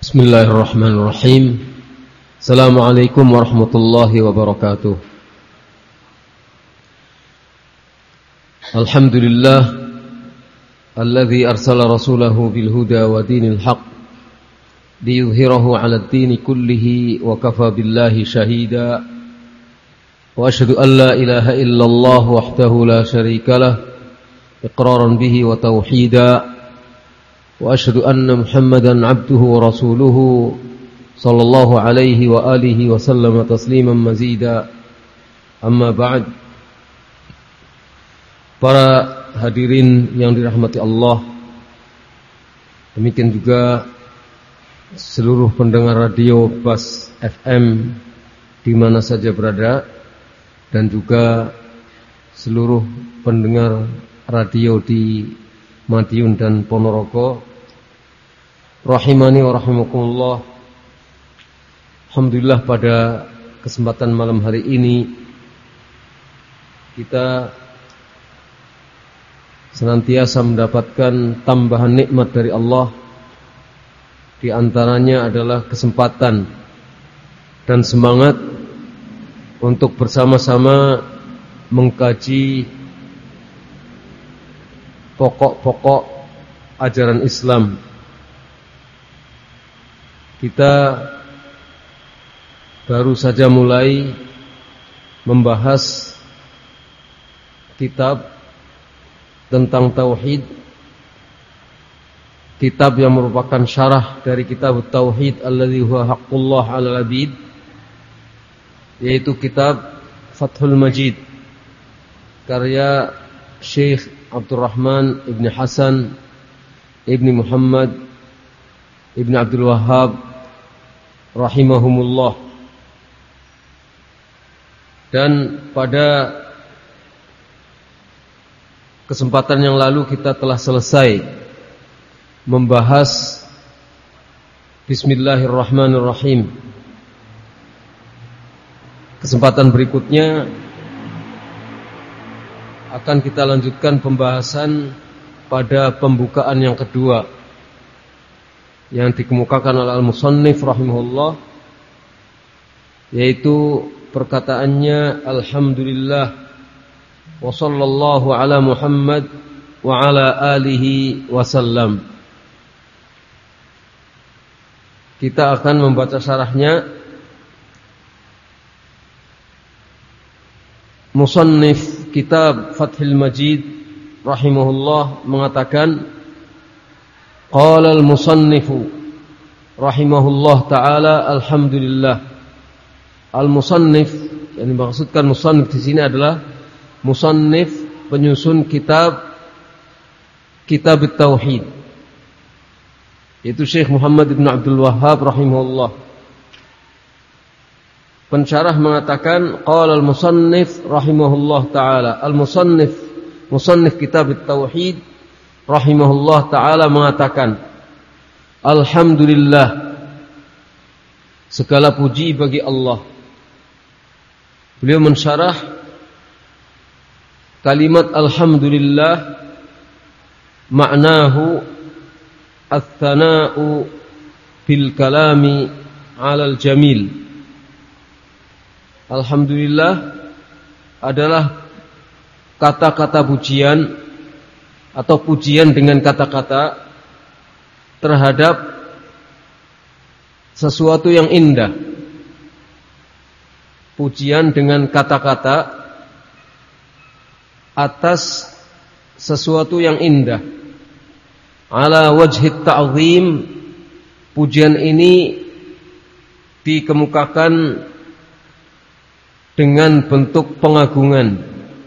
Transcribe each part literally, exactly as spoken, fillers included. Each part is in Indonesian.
Bismillahirrahmanirrahim. Assalamualaikum warahmatullahi wabarakatuh. Alhamdulillah alladzi arsala rasulahu bil huda wa dinil haq liyudhhirahu 'alad dini kullihi wa kafa billahi shahida. Wa asyhadu an la ilaha illallah wahdahu la syarika lah iqraran bihi wa tauhida. Wa asyhadu anna Muhammadan 'abduhu wa rasuluhu sallallahu alaihi wa alihi wa sallama tasliman mazida. Amma ba'd. Para hadirin yang dirahmati Allah, demikian juga seluruh pendengar radio Bas F M di mana saja berada, dan juga seluruh pendengar radio di Madiun dan Ponorogo, rahimani wa rahimakumullah. Alhamdulillah, pada kesempatan malam hari ini kita senantiasa mendapatkan tambahan nikmat dari Allah. Di antaranya adalah kesempatan dan semangat untuk bersama-sama mengkaji pokok-pokok ajaran Islam. Kita baru saja mulai membahas kitab tentang tauhid, kitab yang merupakan syarah dari kitab tauhid alladzi huwa haqqullah 'alal 'abid, yaitu kitab Fathul Majid karya Syekh Abdurrahman Ibn Hasan Ibn Muhammad Ibn Abdul Wahhab rahimahumullah. Dan pada kesempatan yang lalu kita telah selesai membahas Bismillahirrahmanirrahim. Kesempatan berikutnya akan kita lanjutkan pembahasan pada pembukaan yang kedua yang dikemukakan oleh al-musannif rahimahullah, yaitu perkataannya alhamdulillah wa sallallahu ala Muhammad wa ala alihi wasallam. Kita akan membaca syarahnya. Musannif kitab Fathul Majid rahimahullah mengatakan, qala al-musannifu rahimahullah ta'ala alhamdulillah. Al-musannif, yang dimaksudkan musannif di sini adalah musannif penyusun kitab kitab tauhid, yaitu Syekh Muhammad Ibn Abdul Wahhab rahimahullah. Pensyarah mengatakan qala al-musannif rahimahullah ta'ala. Al-musannif, musannif kitab at-tauhid rahimahullah ta'ala mengatakan, alhamdulillah, segala puji bagi Allah. Beliau mensyarah kalimat alhamdulillah, maknahu ats-tsana'u bil kalami 'alal jamil. Alhamdulillah adalah kata-kata pujian atau pujian dengan kata-kata terhadap sesuatu yang indah. Pujian dengan kata-kata atas sesuatu yang indah. Ala wajhit ta'zim, pujian ini dikemukakan dengan bentuk pengagungan.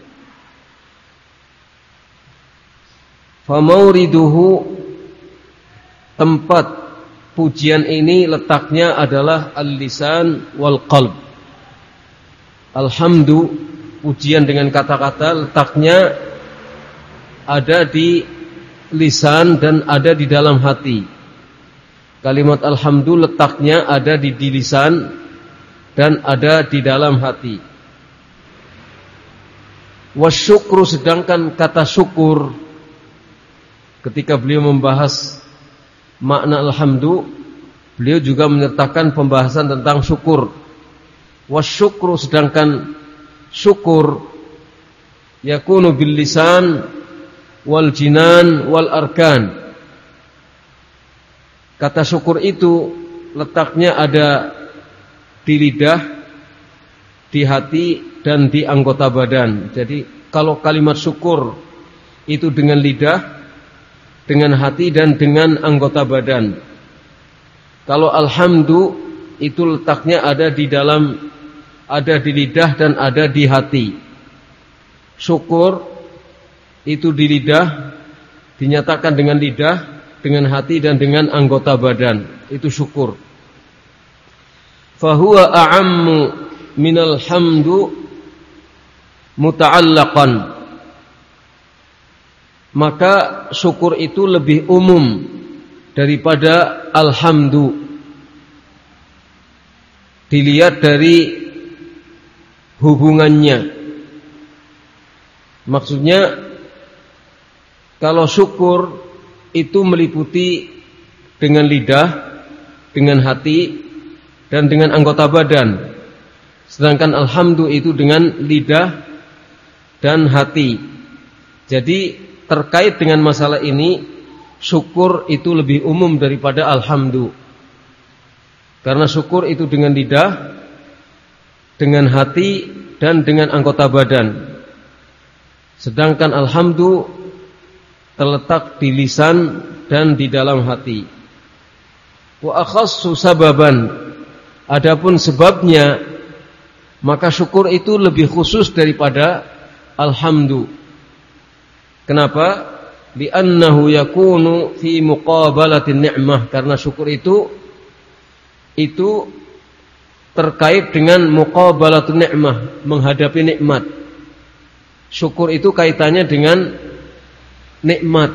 Famauriduhu, tempat pujian ini letaknya adalah al-lisan wal qalb. Alhamdu, pujian dengan kata-kata, letaknya ada di lisan dan ada di dalam hati. Kalimat alhamdu letaknya ada di, di lisan dan ada di dalam hati. Wasyukru, sedangkan kata syukur ketika beliau membahas makna alhamdu, beliau juga menyertakan pembahasan tentang syukur. Wasyukru, sedangkan syukur yakunu bil lisan wal jinan wal arkan. Kata syukur itu letaknya ada di lidah, di hati, dan di anggota badan. Jadi kalau kalimat syukur itu dengan lidah, dengan hati, dan dengan anggota badan. Kalau alhamdu itu letaknya ada di dalam, ada di lidah dan ada di hati. Syukur itu di lidah, dinyatakan dengan lidah, dengan hati, dan dengan anggota badan. Itu syukur. Fahuwa a'ammu minal hamdu muta'allaqan. Maka syukur itu lebih umum daripada alhamdu. Dilihat dari hubungannya. Maksudnya kalau syukur itu meliputi dengan lidah, dengan hati, dan dengan anggota badan. Sedangkan alhamdu itu dengan lidah dan hati. Jadi terkait dengan masalah ini, syukur itu lebih umum daripada alhamdu. Karena syukur itu dengan lidah, dengan hati, dan dengan anggota badan. Sedangkan alhamdu terletak di lisan dan di dalam hati. Wa akhassu sababan, adapun sebabnya, maka syukur itu lebih khusus daripada alhamdu. Kenapa? Li'annahu yakunu fi muqabalatin ni'mah, karena syukur itu itu terkait dengan muqabalatun ni'mah, menghadapi nikmat. Syukur itu kaitannya dengan nikmat.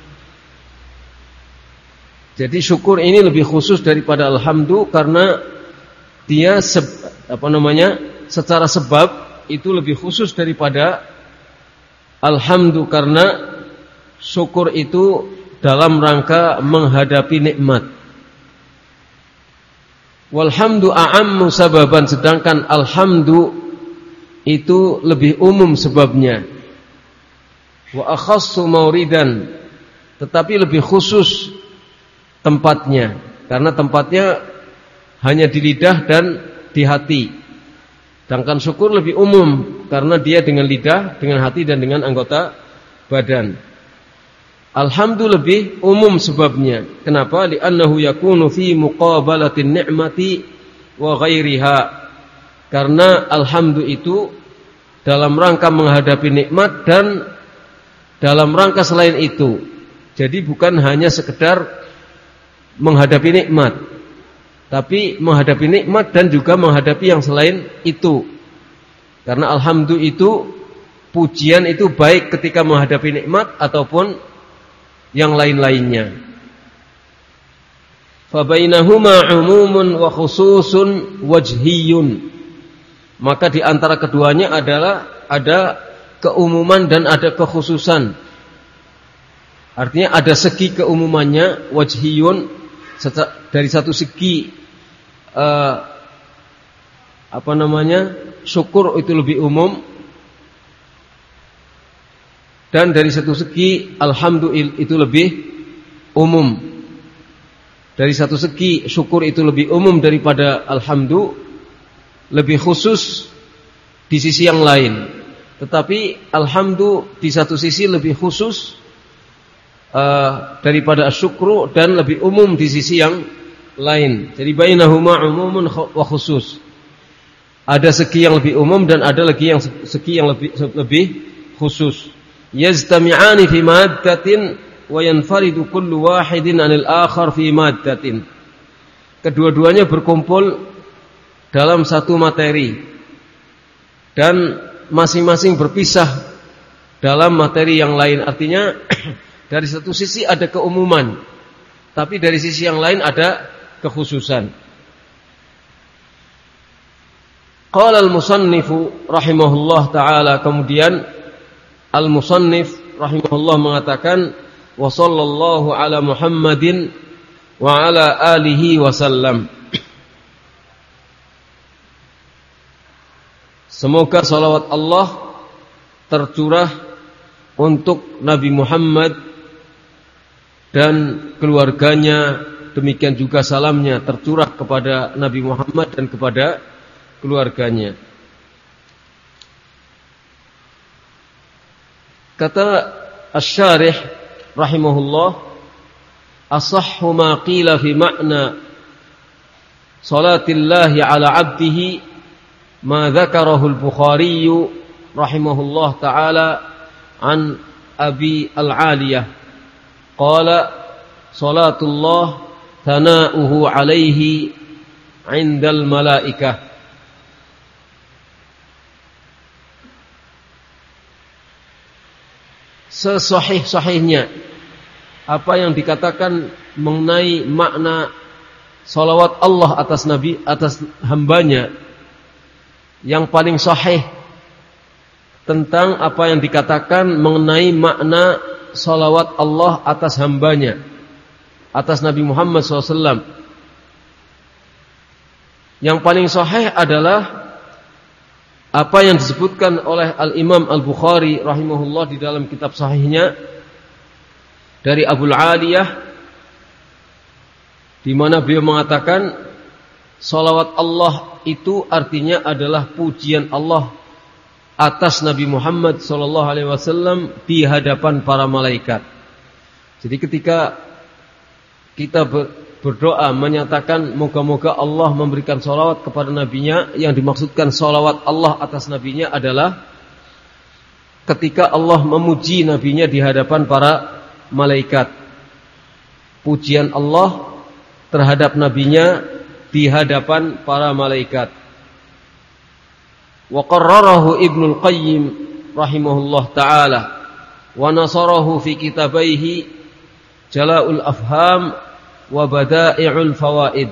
Jadi syukur ini lebih khusus daripada alhamdu karena dia se, apa namanya? secara sebab itu lebih khusus daripada alhamdu, karena syukur itu dalam rangka menghadapi nikmat. Walhamdu a'ammu sababan, sedangkan alhamdu itu lebih umum sebabnya. Wa akhassu mauridan, tetapi lebih khusus tempatnya, karena tempatnya hanya di lidah dan di hati. Sedangkan syukur lebih umum karena dia dengan lidah, dengan hati, dan dengan anggota badan. Alhamdu lebih umum sebabnya. Kenapa? Li'annahu yakunu fi muqabalatin ni'mati wa ghairiha. Karena alhamdu itu dalam rangka menghadapi nikmat dan dalam rangka selain itu. Jadi bukan hanya sekedar menghadapi nikmat, tapi menghadapi nikmat dan juga menghadapi yang selain itu. Karena alhamdu itu, pujian itu baik ketika menghadapi nikmat ataupun yang lain-lainnya. Fabainahuma umumun wa khususun wajhiyun. Maka di antara keduanya adalah ada keumuman dan ada kekhususan. Artinya ada segi keumumannya, wajhiyun, dari satu segi uh, apa namanya, syukur itu lebih umum, dan dari satu segi alhamdulillah itu lebih umum. Dari satu segi syukur itu lebih umum daripada alhamdu, lebih khusus di sisi yang lain. Tetapi alhamdu di satu sisi lebih khusus Uh, daripada asyukru dan lebih umum di sisi yang lain. Jadi bainahuma umumun wa khusus. Ada segi yang lebih umum dan ada lagi yang segi yang lebih lebih khusus. Yaztami'ani fi maddatin wa yanfaridu kullu wahidin 'anil akhar fi maddatin. Kedua-duanya berkumpul dalam satu materi dan masing-masing berpisah dalam materi yang lain. Artinya dari satu sisi ada keumuman, tapi dari sisi yang lain ada kekhususan. Qala al-musannifu rahimahullah ta'ala, kemudian al-musannif rahimahullah mengatakan, wa sallallahu ala Muhammadin wa ala alihi wasallam. Semoga salawat Allah tercurah untuk Nabi Muhammad dan keluarganya, demikian juga salamnya tercurah kepada Nabi Muhammad dan kepada keluarganya. Kata Asy-Syarih rahimahullah, asahhu ma qila fi ma'na salatillahi ala 'abdihi ma dzakarahu al-Bukhari rahimahullah ta'ala an Abi al-Aliyah qala salatullah thana'uhu 'alaihi 'indal malaikah. Sesahih-sahihnya apa yang dikatakan mengenai makna salawat Allah atas Nabi, atas hambanya, yang paling sahih tentang apa yang dikatakan mengenai makna salawat Allah atas hambanya, atas Nabi Muhammad shallallahu alaihi wasallam, yang paling sahih adalah apa yang disebutkan oleh Al-Imam Al-Bukhari rahimahullah di dalam kitab sahihnya dari Abu Aliyah, di mana beliau mengatakan salawat Allah itu artinya adalah pujian Allah atas Nabi Muhammad sallallahu alaihi wasallam di hadapan para malaikat. Jadi ketika kita berdoa menyatakan moga-moga Allah memberikan salawat kepada nabinya, yang dimaksudkan salawat Allah atas nabinya adalah ketika Allah memuji nabinya di hadapan para malaikat. Pujian Allah terhadap nabinya di hadapan para malaikat. Wa qarrarahu Ibnul Qayyim rahimahullah ta'ala wa nasarahu fi kitabaihi Jala'ul Afham wa Bada'i'ul Fawaid.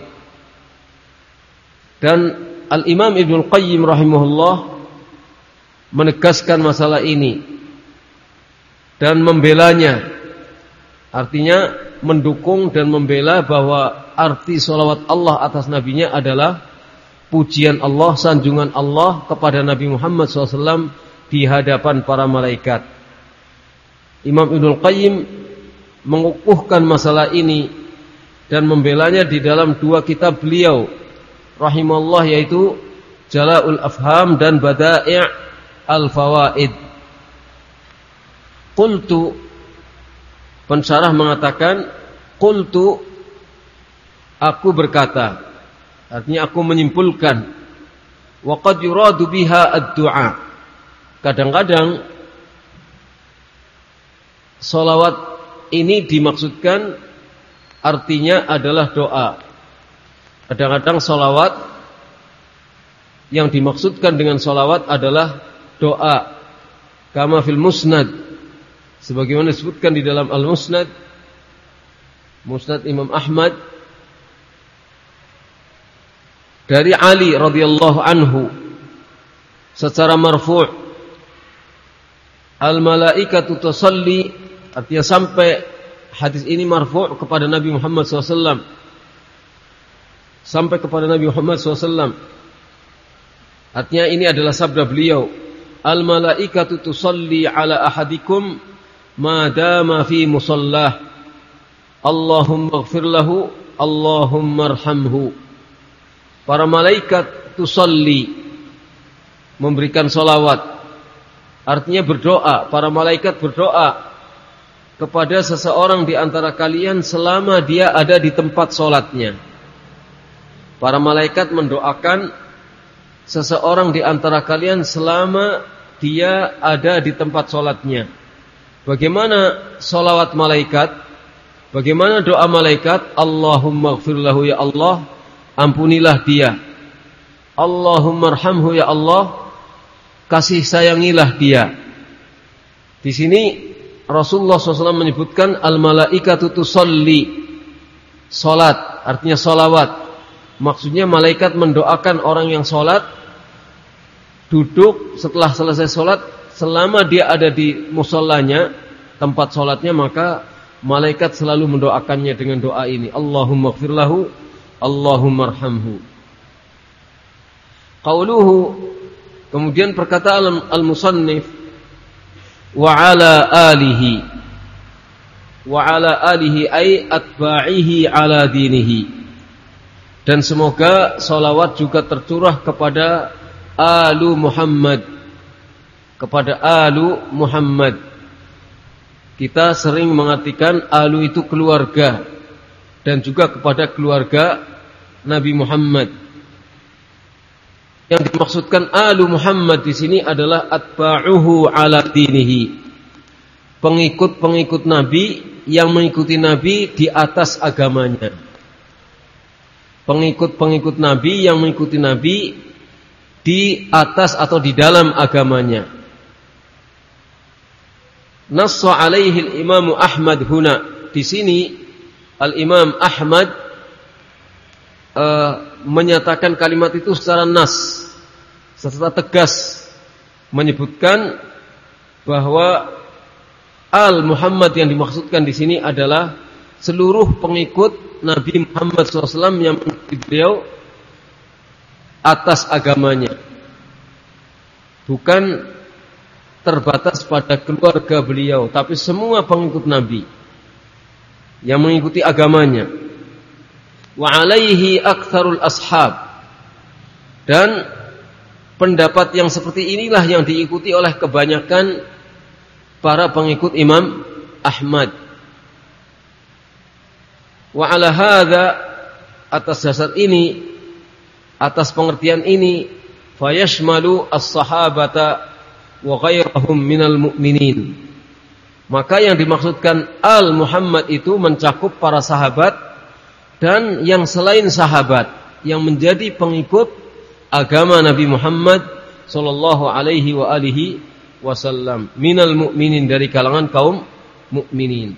Dan Al-Imam Ibnul Qayyim rahimahullah menegaskan masalah ini dan membelanya, artinya mendukung dan membela bahwa arti salawat Allah atas nabinya adalah pujian Allah, sanjungan Allah kepada Nabi Muhammad shallallahu alaihi wasallam di hadapan para malaikat. Imam Ibnul Qayyim mengukuhkan masalah ini dan membelanya di dalam dua kitab beliau rahimahullah, yaitu Jala'ul Afham dan Bada'i' al-Fawaid. Qultu, pensyarah mengatakan, qultu, aku berkata, artinya aku menyimpulkan, wa qad yuradu biha ad-du'a. Kadang-kadang salawat ini dimaksudkan artinya adalah doa. Kadang-kadang salawat yang dimaksudkan dengan salawat adalah doa. Kama fil musnad, sebagaimana disebutkan di dalam al-musnad, musnad Imam Ahmad, dari Ali radhiyallahu anhu secara marfu', al-malaikatu tusalli, artinya sampai hadis ini marfu' kepada Nabi Muhammad shallallahu alaihi wasallam, sampai kepada Nabi Muhammad shallallahu alaihi wasallam. Artinya ini adalah sabda beliau, al-malaikatu tusalli ala ahadikum ma dama fi musallah, Allahumma ighfir lahu, Allahumma arhamhu. Para malaikat tusalli, memberikan salawat, artinya berdoa. Para malaikat berdoa kepada seseorang di antara kalian selama dia ada di tempat sholatnya. Para malaikat mendoakan seseorang di antara kalian selama dia ada di tempat sholatnya. Bagaimana sholawat malaikat? Bagaimana doa malaikat? Allahumma ighfir lahu, ya Allah, ampunilah dia. Allahumma arhamhu, ya Allah, kasih sayangilah dia. Di sini Rasulullah shallallahu alaihi wasallam menyebutkan al-malaikatu tusalli, salat, artinya salawat. Maksudnya malaikat mendoakan orang yang salat, duduk setelah selesai salat, selama dia ada di musallanya, tempat salatnya, maka malaikat selalu mendoakannya dengan doa ini, Allahumma ighfir lahu, Allahumma arhamhu. Qauluhu, kemudian perkataan al-musannif, wa ala alihi, wa ala alihi ay atba'ihi ala dinihi, dan semoga salawat juga tercurah kepada alu Muhammad, kepada alu Muhammad. Kita sering mengartikan alu itu keluarga, dan juga kepada keluarga Nabi Muhammad. Yang dimaksudkan alu Muhammad di sini adalah atba'uhu ala dinihi, pengikut-pengikut Nabi yang mengikuti Nabi di atas agamanya. Pengikut-pengikut Nabi yang mengikuti Nabi di atas atau di dalam agamanya. Nassa alaihi al-Imam Ahmad huna, di sini Al-Imam Ahmad uh, menyatakan kalimat itu secara nas, secara tegas, menyebutkan bahwa Al-Muhammad yang dimaksudkan di sini adalah seluruh pengikut Nabi Muhammad shallallahu alaihi wasallam yang mengikuti beliau atas agamanya, bukan terbatas pada keluarga beliau, tapi semua pengikut Nabi yang mengikuti agamanya. Wa alaihi aktsarul ashab, dan pendapat yang seperti inilah yang diikuti oleh kebanyakan para pengikut Imam Ahmad. Wa ala hadza, atas dasar ini, atas pengertian ini, fayashmalu as-sahabata wa ghairahum minal mu'minin, maka yang dimaksudkan al-Muhammad itu mencakup para sahabat dan yang selain sahabat yang menjadi pengikut agama Nabi Muhammad sallallahu alaihi wa alihi wasallam, minal mu'minin, dari kalangan kaum mukminin.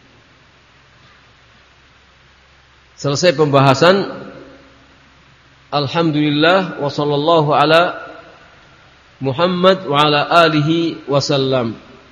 Selesai pembahasan. Alhamdulillah wa sallallahu ala Muhammad wa ala alihi wasallam.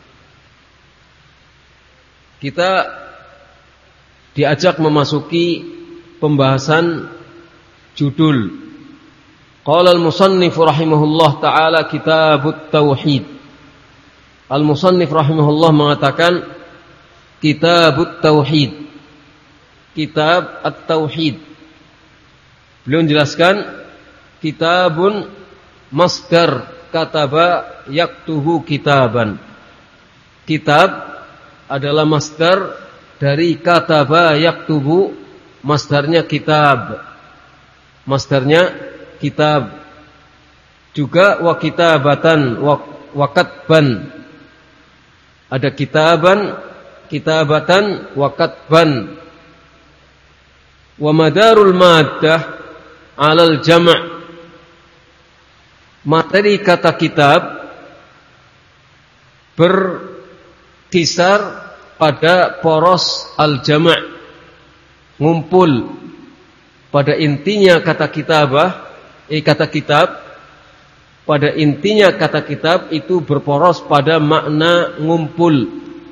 Kita diajak memasuki pembahasan judul. Qala al-musannif rahimahullah ta'ala kitabut tauhid. Al-musannif rahimahullah mengatakan kitabut tauhid, kitab at-tauhid. Beliau menjelaskan kitabun masdar kataba yaktubu kitaban. Kitab adalah masdar dari kataba yaktubu, masdarnya kitab, masdarnya kitab. Juga wa kitabatan wa, wa katban, ada kitaban, kitabatan, wa katban. Wa madarul maddah alal jama', materi kata kitab berkisar pada poros al-jama', ngumpul. Pada intinya kata kitabah, eh kata kitab, pada intinya kata kitab itu berporos pada makna ngumpul,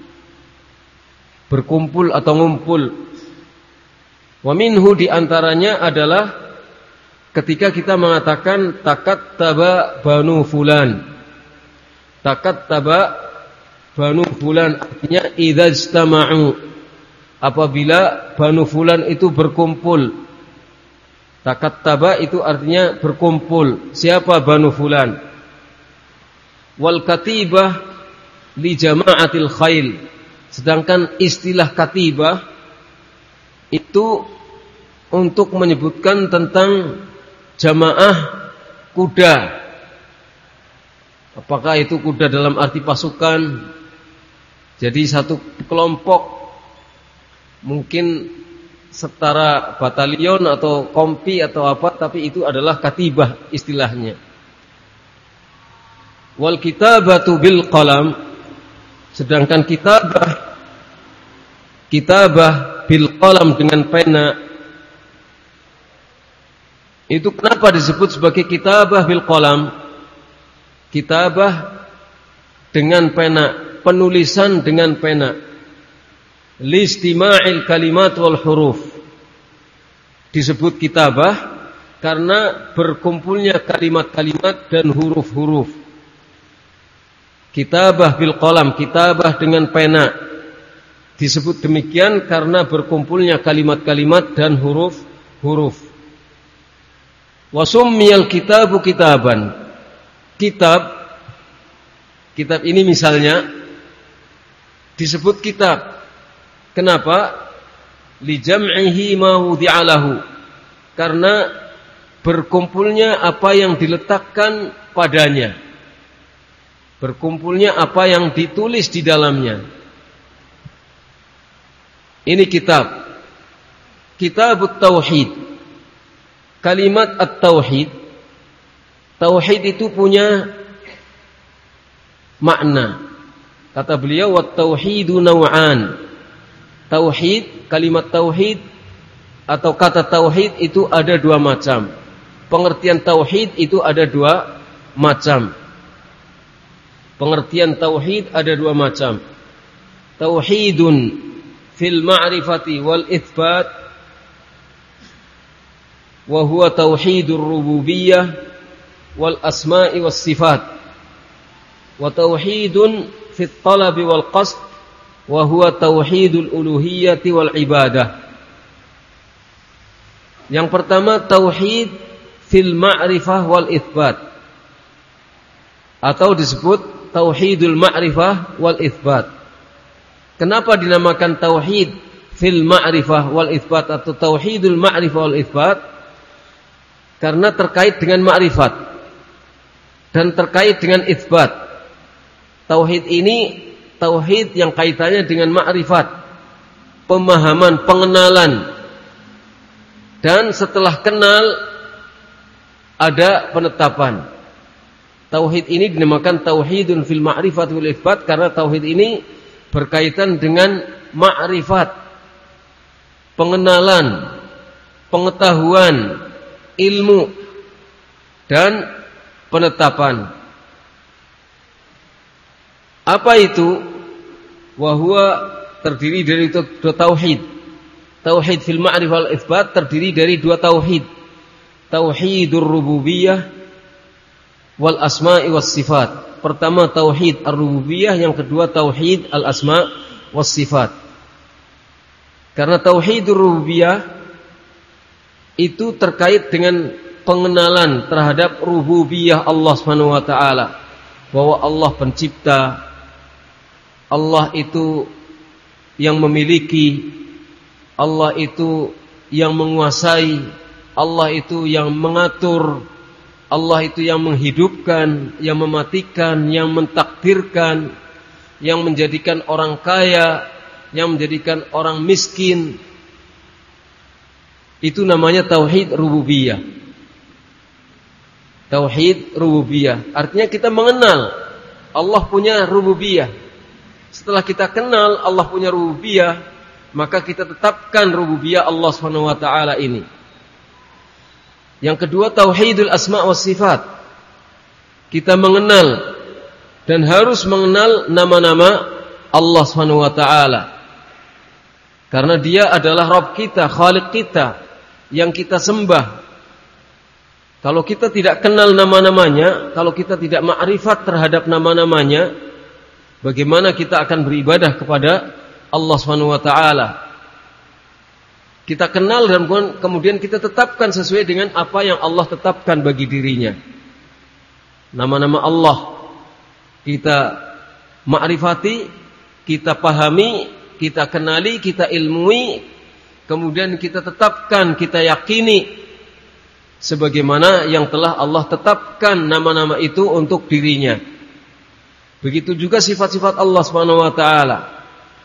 berkumpul atau ngumpul. Wa minhu, diantaranya adalah ketika kita mengatakan takattaba banu fulan. Takattaba banu fulan artinya idza istama'u, apabila banu fulan itu berkumpul. Takattaba itu artinya berkumpul. Siapa banu fulan? Wal katibah li jama'atil khail. Sedangkan istilah katibah itu untuk menyebutkan tentang jamaah kuda. Apakah itu kuda dalam arti pasukan? Jadi satu kelompok, mungkin setara batalion atau kompi atau apa, tapi itu adalah katibah istilahnya. Wal kitabatu bil qalam, sedangkan kitabah kitabah bil qalam dengan pena. Itu kenapa disebut sebagai kitabah bil qalam? Kitabah dengan pena, penulisan dengan pena. listima'il kalimat wal huruf. Disebut kitabah karena berkumpulnya kalimat-kalimat dan huruf-huruf. Kitabah bil qalam, kitabah dengan pena. Disebut demikian karena berkumpulnya kalimat-kalimat dan huruf-huruf. Wa summiyal kitabu kitaban. Kitab, kitab ini misalnya disebut kitab. Kenapa? Li jam'ihi ma wudi'alahu. Karena berkumpulnya apa yang diletakkan padanya. Berkumpulnya apa yang ditulis di dalamnya. Ini kitab. Kitabut Tauhid. Kalimat at-tauhid. Tauhid itu punya makna. Kata beliau, wat-tauhidu naw'an. Tauhid, kalimat tauhid atau kata tauhid itu ada dua macam. Pengertian tauhid itu ada dua macam. Pengertian tauhid ada dua macam. Tauhidun fil ma'rifati wal itsbat, wa huwa tauhidur rububiyyah wal asma'i was sifat. Wa tauhidun fit talabi wal qasd, wa huwa tauhidul uluhiyyati wal ibadah. Yang pertama tauhid fil ma'rifah wal itsbat, atau disebut tauhidul ma'rifah wal itsbat. Kenapa dinamakan tauhid fil ma'rifah wal itsbat atau tauhidul ma'rifah wal itsbat? Karena terkait dengan ma'rifat dan terkait dengan itsbat. Tauhid ini tauhid yang kaitannya dengan ma'rifat, pemahaman, pengenalan. Dan setelah kenal ada penetapan. Tauhid ini dinamakan tauhidun fil ma'rifat wal itsbat karena tauhid ini berkaitan dengan ma'rifat, pengenalan, pengetahuan, ilmu dan penetapan. Apa itu? Wa huwa terdiri dari dua tauhid. Tauhid fil ma'rifah wal itsbat terdiri dari dua tauhid. Tauhidur rububiyyah wal asma'i was sifat. Pertama tauhid ar-rububiyah, yang kedua tauhid al-asma' was sifat. Karena tauhidur rububiyah itu terkait dengan pengenalan terhadap rububiyah Allah Subhanahu wa taala, bahwa Allah pencipta, Allah itu yang memiliki, Allah itu yang menguasai, Allah itu yang mengatur, Allah itu yang menghidupkan, yang mematikan, yang mentakdirkan, yang menjadikan orang kaya, yang menjadikan orang miskin. Itu namanya tauhid rububiyah. Tauhid rububiyah artinya kita mengenal Allah punya rububiyah. Setelah kita kenal Allah punya rububiyah, maka kita tetapkan rububiyah Allah Subhanahu wa taala ini. Yang kedua tauhidul asma' was sifat. Kita mengenal dan harus mengenal nama-nama Allah Subhanahu wa taala. Karena Dia adalah Rabb kita, Khaliq kita yang kita sembah. Kalau kita tidak kenal nama-namanya, kalau kita tidak ma'rifat terhadap nama-namanya, bagaimana kita akan beribadah kepada Allah Subhanahu wa taala? Kita kenal dan kemudian kita tetapkan sesuai dengan apa yang Allah tetapkan bagi dirinya. Nama-nama Allah kita ma'rifati, kita pahami, kita kenali, kita ilmui, kemudian kita tetapkan, kita yakini sebagaimana yang telah Allah tetapkan nama-nama itu untuk dirinya. Begitu juga sifat-sifat Allah Subhanahu wa taala.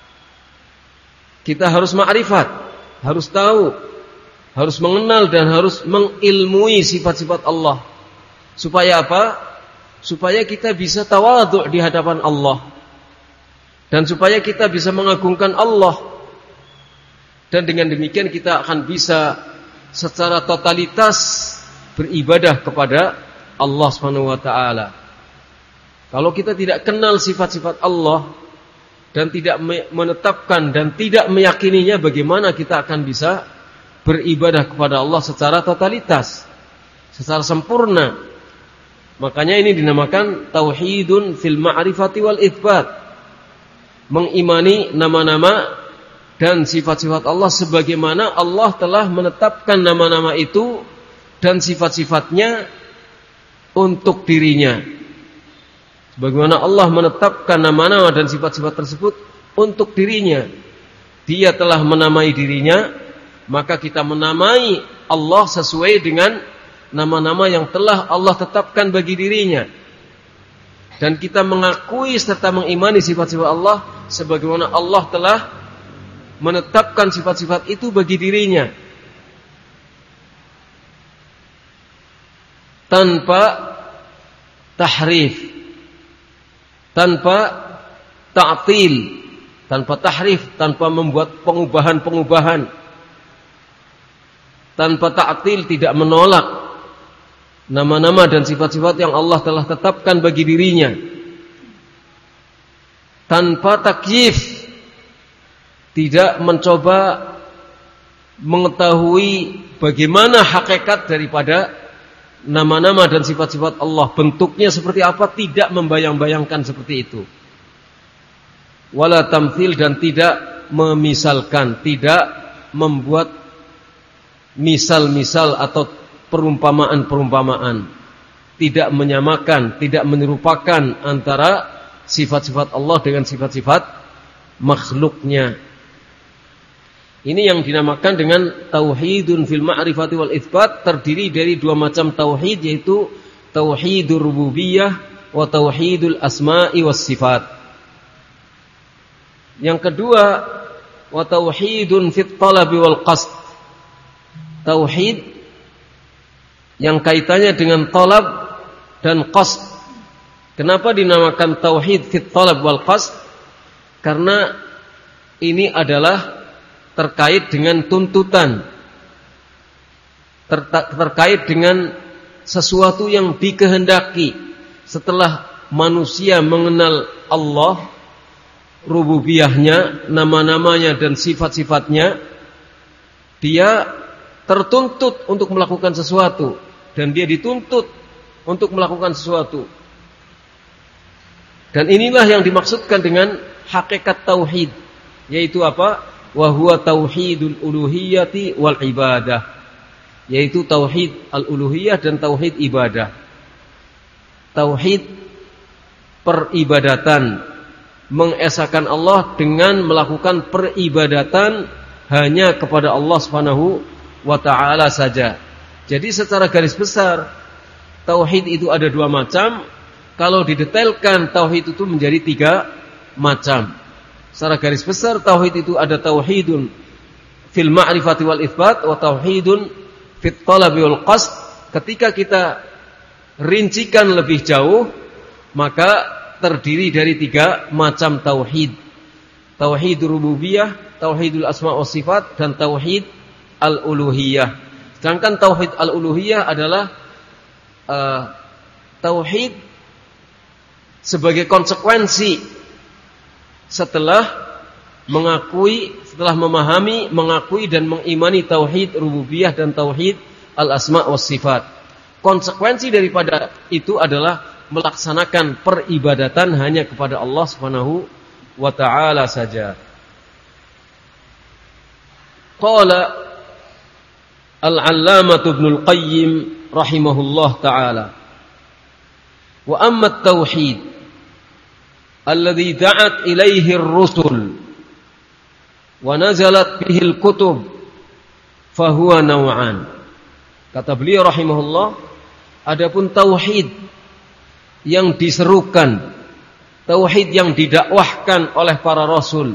Kita harus ma'rifat, harus tahu, harus mengenal dan harus mengilmui sifat-sifat Allah. Supaya apa? Supaya kita bisa tawadhu di hadapan Allah. Dan supaya kita bisa mengagungkan Allah. Dan dengan demikian kita akan bisa secara totalitas beribadah kepada Allah Subhanahu wa taala. Kalau kita tidak kenal sifat-sifat Allah dan tidak menetapkan dan tidak meyakininya, bagaimana kita akan bisa beribadah kepada Allah secara totalitas, secara sempurna. Makanya ini dinamakan tauhidun fil ma'rifati wal itsbat. Mengimani nama-nama dan sifat-sifat Allah sebagaimana Allah telah menetapkan nama-nama itu dan sifat-sifatnya untuk dirinya. Bagaimana Allah menetapkan nama-nama dan sifat-sifat tersebut untuk dirinya. Dia telah menamai dirinya, maka kita menamai Allah sesuai dengan nama-nama yang telah Allah tetapkan bagi dirinya. Dan kita mengakui serta mengimani sifat-sifat Allah sebagaimana Allah telah menetapkan sifat-sifat itu bagi dirinya, tanpa tahrif, tanpa ta'til, tanpa tahrif, tanpa membuat pengubahan-pengubahan, tanpa ta'til, tidak menolak nama-nama dan sifat-sifat yang Allah telah tetapkan bagi dirinya, tanpa takyif, tidak mencoba mengetahui bagaimana hakikat daripada nama-nama dan sifat-sifat Allah, bentuknya seperti apa, tidak membayang-bayangkan seperti itu. Wala tamthil, dan tidak memisalkan, tidak membuat misal-misal atau perumpamaan-perumpamaan, tidak menyamakan, tidak menyerupakan antara sifat-sifat Allah dengan sifat-sifat makhluknya. Ini yang dinamakan dengan tauhidun fil ma'rifati wal itsbat, terdiri dari dua macam tauhid, yaitu tauhidur rububiyah wa tauhidul asma'i was sifat. Yang kedua, wa tauhidun fit talabi wal qasd, tauhid yang kaitannya dengan talab dan qasd. Kenapa dinamakan tauhid fit talab wal qasd? Karena ini adalah terkait dengan tuntutan, ter- terkait dengan sesuatu yang dikehendaki. Setelah manusia mengenal Allah, rububiyahnya, nama-namanya dan sifat-sifatnya, dia tertuntut untuk melakukan sesuatu, dan dia dituntut untuk melakukan sesuatu. Dan inilah yang dimaksudkan dengan hakikat tauhid, yaitu apa? Wa huwa tauhidul uluhiyyati wal ibadah, yaitu tauhid al-uluhiyah dan tauhid ibadah. Tauhid peribadatan, mengesahkan Allah dengan melakukan peribadatan hanya kepada Allah Subhanahu wa ta'ala saja. Jadi secara garis besar tauhid itu ada dua macam. Kalau didetailkan, tauhid itu menjadi tiga macam. Secara garis besar tauhid itu ada tauhidun fil ma'rifati wal itsbat wa tauhidun fit talabi wal qasd. Ketika kita rincikan lebih jauh, maka terdiri dari tiga macam tauhid. Tauhid rububiyah, tauhidul asma wa sifat, dan tauhid al-uluhiyah. Sedangkan tauhid al-uluhiyah adalah uh, tauhid sebagai konsekuensi setelah mengakui, setelah memahami, mengakui dan mengimani tauhid rububiyah dan tauhid al-asma was sifat. Konsekuensi daripada itu adalah melaksanakan peribadatan hanya kepada Allah Subhanahu wa ta'ala saja. Qala al-allamah Ibnul Qayyim rahimahullah ta'ala, wa amma at-tauhid alladhi da'at ilaihi ar-rusul wa nazalat bihi al-kutub fahuwa naw'an. Kata beliau rahimahullah, adapun tauhid yang diserukan, tauhid yang didakwahkan oleh para rasul,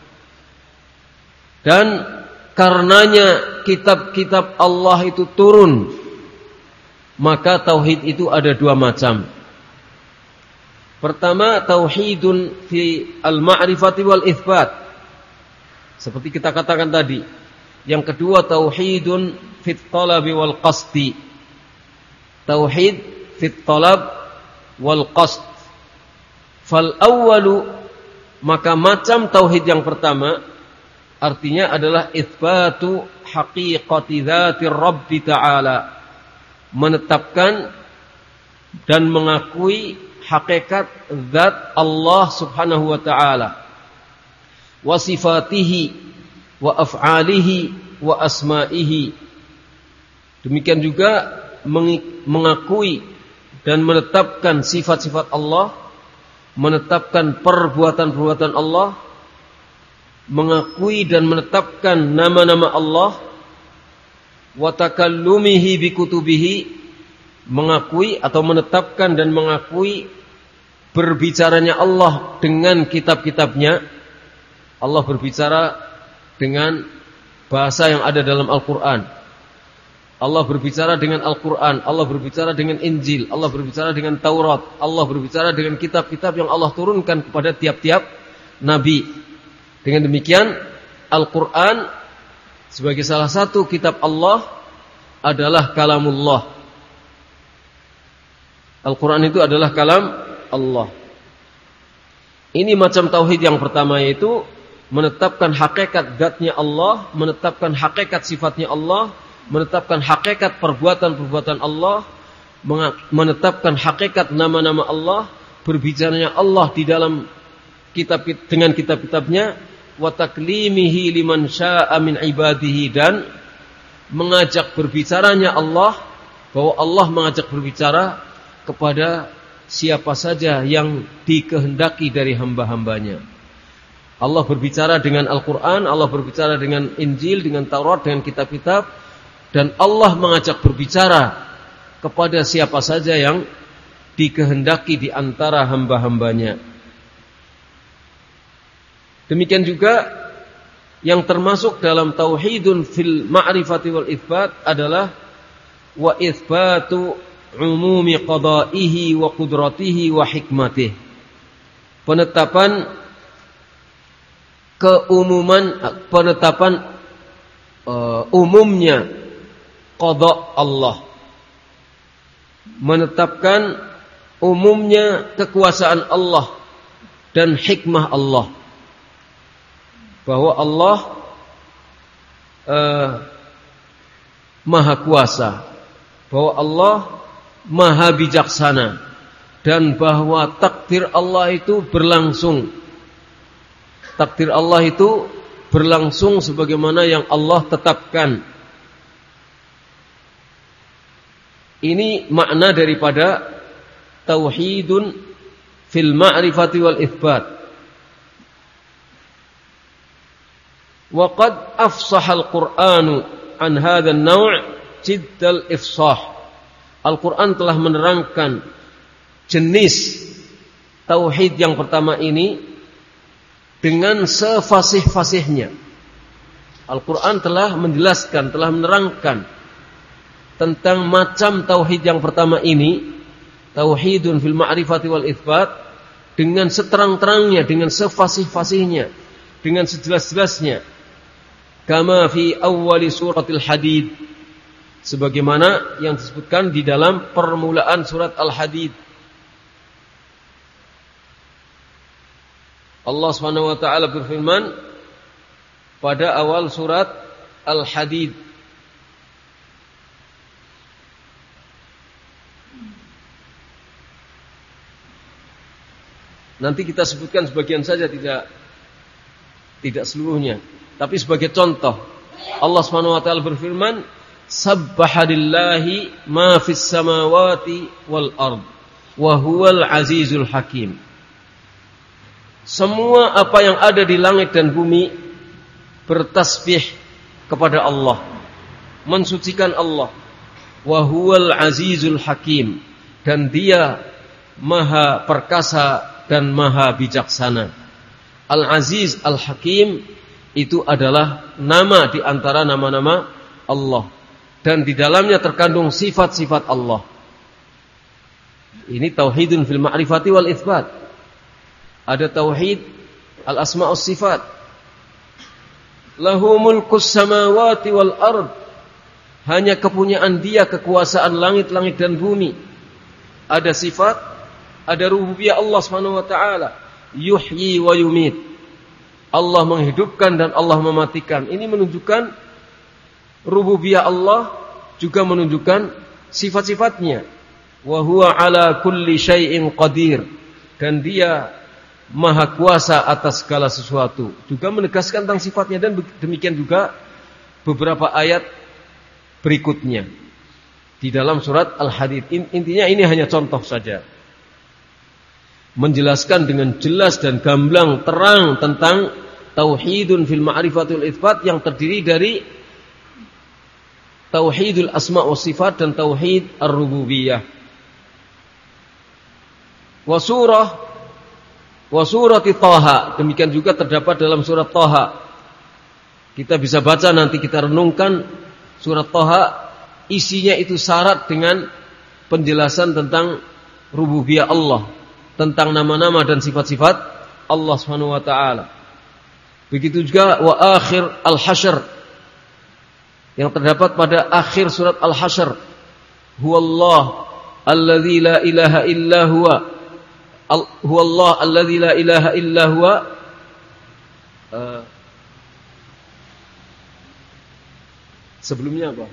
dan karenanya kitab-kitab Allah itu turun, maka tauhid itu ada dua macam. Pertama, tauhidun fi al-ma'rifati wal itsbat, seperti kita katakan tadi. Yang kedua, tauhidun fit talabi wal qasdi, tauhid fit talab wal qasd. Fal awwalu Maka macam tauhid yang pertama artinya adalah itsbatu haqiqati dzatir Rabbi ta'ala, menetapkan dan mengakui hakikat zat Allah Subhanahu wa ta'ala, wa sifatihi wa af'alihi wa asma'ihi. Demikian juga mengakui dan menetapkan sifat-sifat Allah, menetapkan perbuatan-perbuatan Allah, mengakui dan menetapkan nama-nama Allah, wa takallumihi bi kutubihi, mengakui atau menetapkan dan mengakui berbicaranya Allah dengan kitab-kitabnya. Allah berbicara dengan bahasa yang ada dalam Al-Quran. Allah berbicara dengan Al-Quran, Allah berbicara dengan Injil, Allah berbicara dengan Taurat, Allah berbicara dengan kitab-kitab yang Allah turunkan kepada tiap-tiap Nabi. Dengan demikian, Al-Quran sebagai salah satu kitab Allah adalah kalamullah. Al-Quran itu adalah kalam Allah. Ini macam tauhid yang pertama, yaitu menetapkan hakikat zatnya Allah, menetapkan hakikat sifatnya Allah, menetapkan hakikat perbuatan-perbuatan Allah, menetapkan hakikat nama-nama Allah, berbicaranya Allah di dalam kitab dengan kitab-kitabnya, wa taklimihi liman syaa'a min ibadihi, dan mengajak berbicaranya Allah, bahwa Allah mengajak berbicara kepada siapa saja yang dikehendaki dari hamba-hambanya. Allah berbicara dengan Al-Quran, Allah berbicara dengan Injil, dengan Taurat, dengan kitab-kitab, dan Allah mengajak berbicara kepada siapa saja yang dikehendaki di antara hamba-hambanya. Demikian juga yang termasuk dalam tauhidun fil ma'rifati wal itsbat adalah wa itsbatu umumi qada'ihi wa qudratihi wa hikmatihi. Penetapan keumuman, penetapan uh, umumnya qada Allah, menetapkan umumnya kekuasaan Allah dan hikmah Allah, bahwa Allah uh, maha kuasa, bahwa Allah maha bijaksana, dan bahwa takdir Allah itu berlangsung. Takdir Allah itu berlangsung sebagaimana yang Allah tetapkan. Ini makna daripada tauhidun fil ma'rifati wal itsbat. Wa qad afsaha al-Qur'anu an hadha an-naw' jiddal ifsah. Al-Quran telah menerangkan jenis tauhid yang pertama ini dengan sefasih-fasihnya. Al-Quran telah menjelaskan, telah menerangkan tentang macam tauhid yang pertama ini, tauhidun fil ma'rifati wal itsbat, dengan seterang-terangnya, dengan sefasih-fasihnya, dengan sejelas-jelasnya. Kama fi awwali suratil Hadid, sebagaimana yang disebutkan di dalam permulaan surat Al-Hadid. Allah Subhanahu wa taala berfirman pada awal surat Al-Hadid, nanti kita sebutkan sebagian saja, tidak tidak seluruhnya, tapi sebagai contoh. Allah Subhanahu wa taala berfirman, Sabbahalillahi ma fis samawati wal ard wa huwal azizul hakim. Semua apa yang ada di langit dan bumi bertasbih kepada Allah, mensucikan Allah. Wa huwal azizul hakim, dan Dia maha perkasa dan maha bijaksana. Al-Aziz Al-Hakim itu adalah nama di antara nama-nama Allah, dan di dalamnya terkandung sifat-sifat Allah. Ini tauhidun fil ma'rifati wal itsbat. Ada tauhid al-asma' was sifat. Lahu mulkus samawati wal ard. Hanya kepunyaan Dia kekuasaan langit-langit dan bumi. Ada sifat, ada rububiyah Allah Subhanahu wa taala. yuhyi wa yumit. Allah menghidupkan dan Allah mematikan. Ini menunjukkan rububiyah Allah, juga menunjukkan sifat-sifatnya. Wa huwa ala kulli syai'in qadir. Dan dia maha kuasa atas segala sesuatu. Juga menegaskan tentang sifatnya, dan demikian juga beberapa ayat berikutnya di dalam surat Al-Hadid. Intinya ini hanya contoh saja, menjelaskan dengan jelas dan gamblang terang tentang tauhidun fil ma'rifatul itsbat, yang terdiri dari tauhidul asma wa sifat dan tauhid ar-rububiyah. Wa surah wa surati Thaha, demikian juga terdapat dalam surat Thaha. Kita bisa baca, nanti kita renungkan surat Thaha. Isinya itu syarat dengan penjelasan tentang rububiyah Allah, tentang nama-nama dan sifat-sifat Allah Subhanahu wa taala. Begitu juga wa akhir al-hasyr, yang terdapat pada akhir surat al-hasyr. Huwallah alladzi la ilaha illa huwa. Huwallah alladzi la ilaha illa huwa. Uh, sebelumnya apa?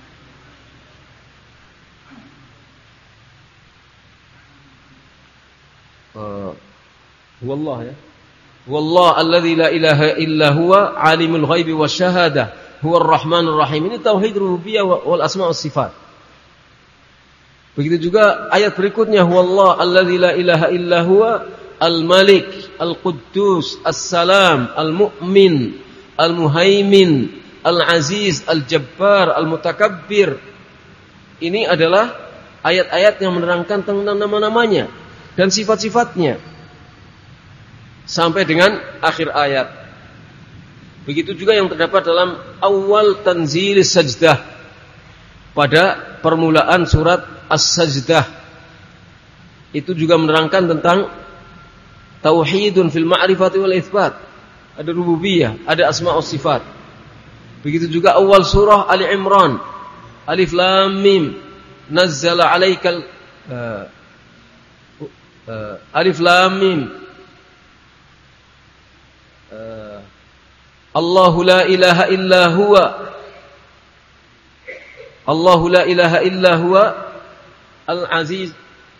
Uh, Huwallah ya. Huwallah alladzi la ilaha illa huwa alimul ghaibi wasyahadah huwar rahmanur rahim. Ini tauhid rububiyah wal asma was sifat. Begitu juga ayat berikutnya, huwallah alladzi la ilaha illa huwa al-malik al-quddus as-salam al-mu'min al-muhaimin al-aziz al-jabbar al-mutakabbir. Ini adalah ayat-ayat yang menerangkan tentang nama-namanya dan sifat-sifatnya sampai dengan akhir ayat. Begitu juga yang terdapat dalam awal tanzil sajdah, pada permulaan surat as-sajdah. Itu juga menerangkan tentang tauhidun fil ma'rifati wal itsbat. Ada rububiyah, ada asma wa sifat. Begitu juga awal surah Ali Imran, Alif Lam Mim, nazzala 'alaikal uh, Uh, Alif Lam Mim, uh, Allahu la ilaha illa huwa, Allahu la ilaha illa huwa al-aziz,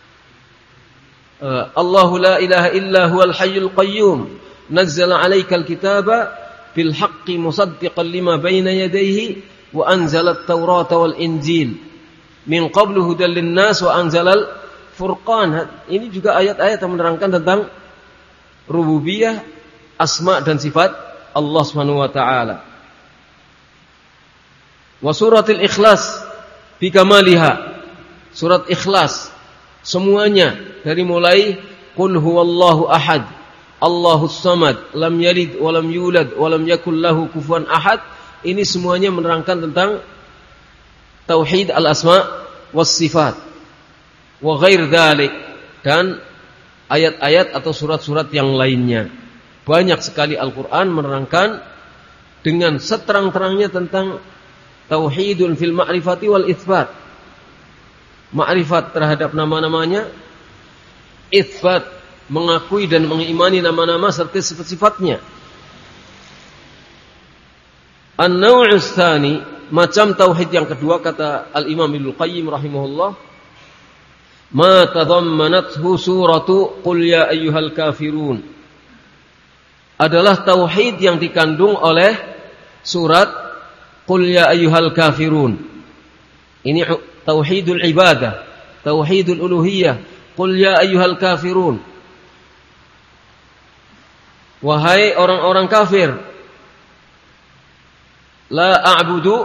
uh, Allahu la ilaha illa huwa al-hayyul qayyum, nazzala 'alaikal kitaba bil haqqi musaddiqan lima bayna yadayhi wa anzala at-taurata wal injil min qablu hudan lin-nas wa anzalal Furqan. Ini juga ayat-ayat yang menerangkan tentang rububiyah, asma dan sifat Allah Subhanahu wa taala. Wa suratil Ikhlas bi kamaliha. Surat Ikhlas semuanya, dari mulai qul huwallahu ahad, Allahus samad, lam yalid wa lam yulad wa lam yakul lahu kufuwan ahad. Ini semuanya menerangkan tentang tauhid al-asma was sifat. Wa ghair dzalik, dan ayat-ayat atau surat-surat yang lainnya. Banyak sekali Al-Qur'an menerangkan dengan seterang-terangnya tentang tauhidun fil ma'rifati wal itsbat. Ma'rifat terhadap nama-namanya, itsbat mengakui dan mengimani nama-nama serta sifat-sifatnya. An-naw'us tsani, macam tauhid yang kedua, kata Al-Imam Ibnu Qayyim rahimahullah, ma tadammanathu suratu qul ya ayyuhal kafirun, adalah tauhid yang dikandung oleh surat qul ya ayyuhal kafirun. Ini tauhidul ibadah, tauhidul uluhiyah. Qul ya ayyuhal kafirun, wahai orang-orang kafir, la a'budu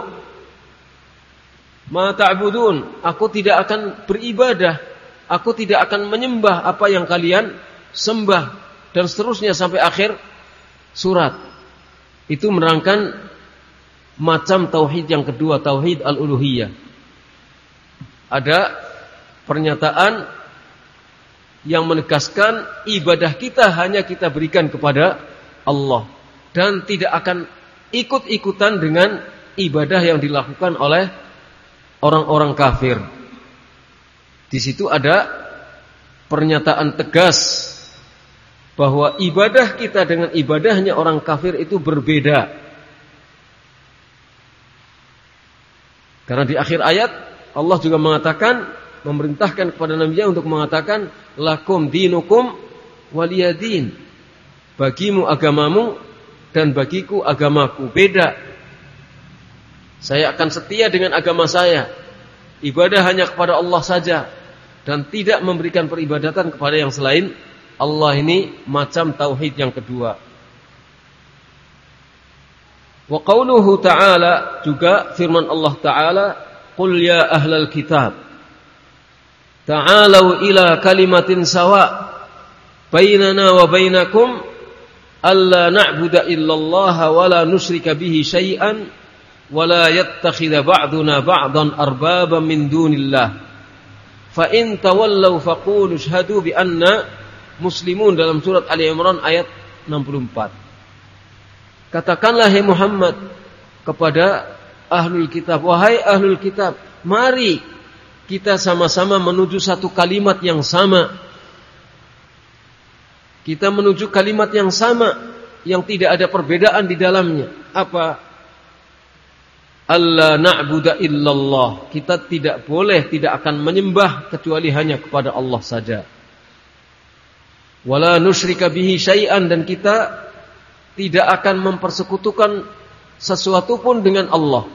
ma ta'budun, aku tidak akan beribadah, aku tidak akan menyembah apa yang kalian sembah, dan seterusnya sampai akhir surat. Itu menerangkan macam tauhid yang kedua, tauhid al-uluhiyah. Ada pernyataan yang menegaskan ibadah kita hanya kita berikan kepada Allah, dan tidak akan ikut-ikutan dengan ibadah yang dilakukan oleh orang-orang kafir. Di situ ada pernyataan tegas bahwa ibadah kita dengan ibadahnya orang kafir itu berbeda. Karena di akhir ayat Allah juga mengatakan, memerintahkan kepada Nabi-Nya untuk mengatakan lakum dinukum waliyadin. Bagimu agamamu dan bagiku agamaku. Beda. Saya akan setia dengan agama saya. Ibadah hanya kepada Allah saja dan tidak memberikan peribadatan kepada yang selain Allah. Ini macam tauhid yang kedua. Wa qauluhu ta'ala, juga firman Allah Ta'ala, qul ya ahlal kitab ta'alau ila kalimatin sawa bainana wa bainakum alla na'budu illallaha wa la nusyrika bihi syai'an wa la yattakhidha ba'duna ba'dan arbaban min dunillah fa in tawallaw faqulu ashhadu bi anna muslimun, dalam surat Ali Imran ayat enam puluh empat. Katakanlah hai Muhammad kepada ahlul kitab, wahai ahlul kitab, mari kita sama-sama menuju satu kalimat yang sama. Kita menuju kalimat yang sama, yang tidak ada perbedaan di dalamnya. Apa? Alla na'budu illallah. Kita tidak boleh, tidak akan menyembah kecuali hanya kepada Allah saja. Wala nusyrika bihi syai'an, dan kita tidak akan mempersekutukan sesuatu pun dengan Allah.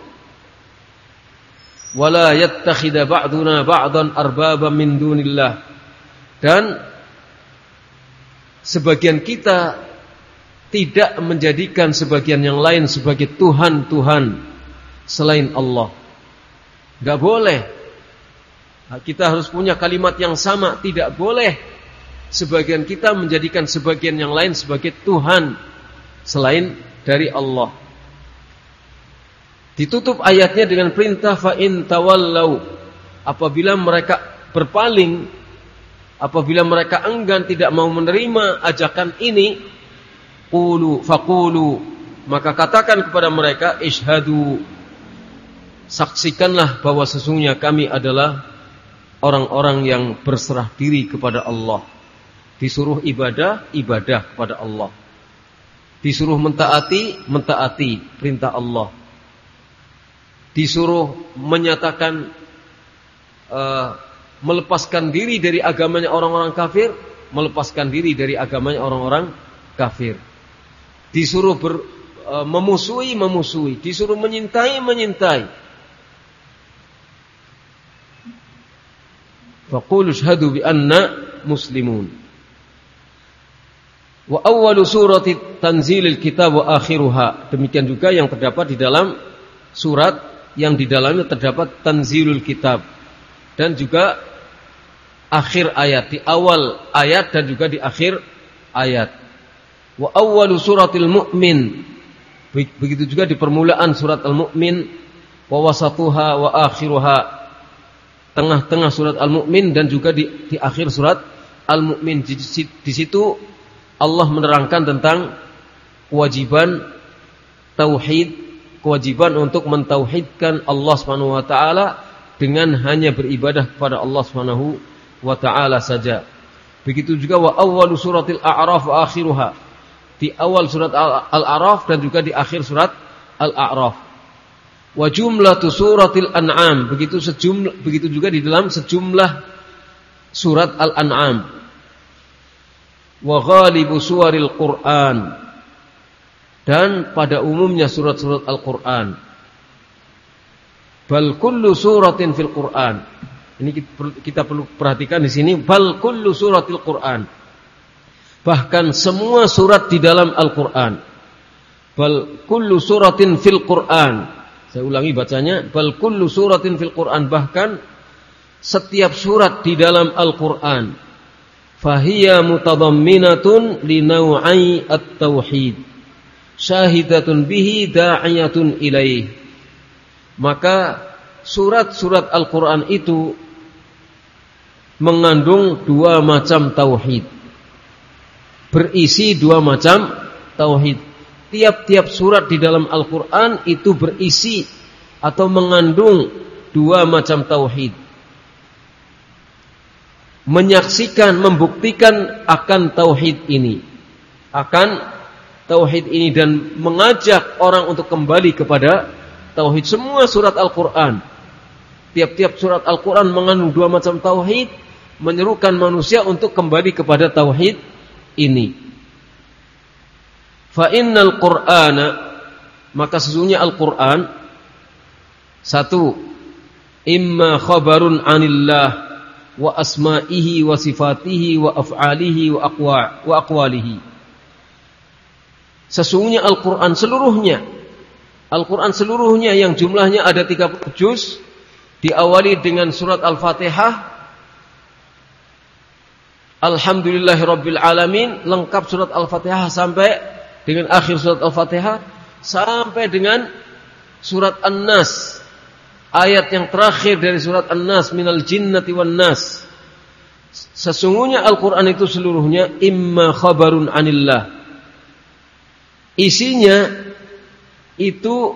Wala yattakhidha ba'duna ba'dan arbaba min dunillah, dan sebagian kita tidak menjadikan sebagian yang lain sebagai Tuhan-Tuhan selain Allah. Gak boleh. Kita harus punya kalimat yang sama. Tidak boleh sebagian kita menjadikan sebagian yang lain sebagai Tuhan selain dari Allah. Ditutup ayatnya dengan perintah fa in tawallau. Apabila mereka berpaling, apabila mereka enggan, tidak mau menerima ajakan ini, qulu faqulu, maka katakan kepada mereka ishhadu, saksikanlah bahwa sesungguhnya kami adalah orang-orang yang berserah diri kepada Allah. Disuruh ibadah, ibadah kepada Allah. Disuruh mentaati, mentaati perintah Allah. Disuruh menyatakan uh, melepaskan diri dari agamanya orang-orang kafir, melepaskan diri dari agamanya orang-orang kafir. Disuruh ber, uh, memusuhi, memusuhi. Disuruh menyintai, menyintai. Faqulu ashhadu bi anna muslimun. Wa awwalu surati tanzilil kitab wa akhiruha. Demikian juga yang terdapat di dalam surat yang di dalamnya terdapat tanzilul kitab, dan juga akhir ayat, di awal ayat dan juga di akhir ayat. Wa awwalu suratil mu'min, begitu juga di permulaan surat Al-Mu'min. Wa wasatuha wa akhiruha, tengah-tengah surat Al-Mu'min dan juga di, di akhir surat Al-Mu'min. Di, di situ Allah menerangkan tentang kewajiban tauhid, kewajiban untuk mentauhidkan Allah Subhanahu wa taala dengan hanya beribadah kepada Allah Subhanahu wa taala saja. Begitu juga wa awwalu suratil A'raf wa akhiruha, di awal surat Al-A'raf dan juga di akhir surat Al-A'raf. Wa jumlatu suratil An'am, begitu sejumlah, begitu juga di dalam sejumlah surat Al-An'am. Wa ghalibu suwaril Qur'an, dan pada umumnya surat-surat Al-Quran. Bal kullu suratin fil Quran. Ini kita perlu perhatikan di sini. Bal kullu suratil Quran. Bahkan semua surat di dalam Al-Quran. Bal kullu suratin fil Quran. Saya ulangi bacanya. Bal kullu suratin fil Quran. Bahkan setiap surat di dalam Al-Quran. Fahiya mutadamminatun li naw'i at-tauhid. Syahidatun bihi da'iyatun ilaih. Maka surat-surat Al-Quran itu mengandung dua macam tauhid, berisi dua macam tauhid. Tiap-tiap surat di dalam Al-Quran itu berisi atau mengandung dua macam tauhid, menyaksikan, membuktikan akan tauhid ini. akan tauhid ini dan mengajak orang untuk kembali kepada tauhid. Semua surat Al-Quran, tiap-tiap surat Al-Quran mengandung dua macam tauhid, menyerukan manusia untuk kembali kepada tauhid ini. Fa innal Qur'ana, maka sesungguhnya Al-Quran satu, imma khabarun anillah wa asma'ihi wa sifatihi wa af'alihi wa aqwa wa aqwalihi. Sesungguhnya Al-Quran seluruhnya, Al-Quran seluruhnya yang jumlahnya ada tiga puluh juz, diawali dengan surat Al-Fatihah, Alhamdulillahirabbil alamin, lengkap surat Al-Fatihah sampai dengan akhir surat Al-Fatihah, sampai dengan surat An-Nas, ayat yang terakhir dari surat An-Nas, minal jinnati wan nas. Sesungguhnya Al-Quran itu seluruhnya imma khabarun anillah, isinya itu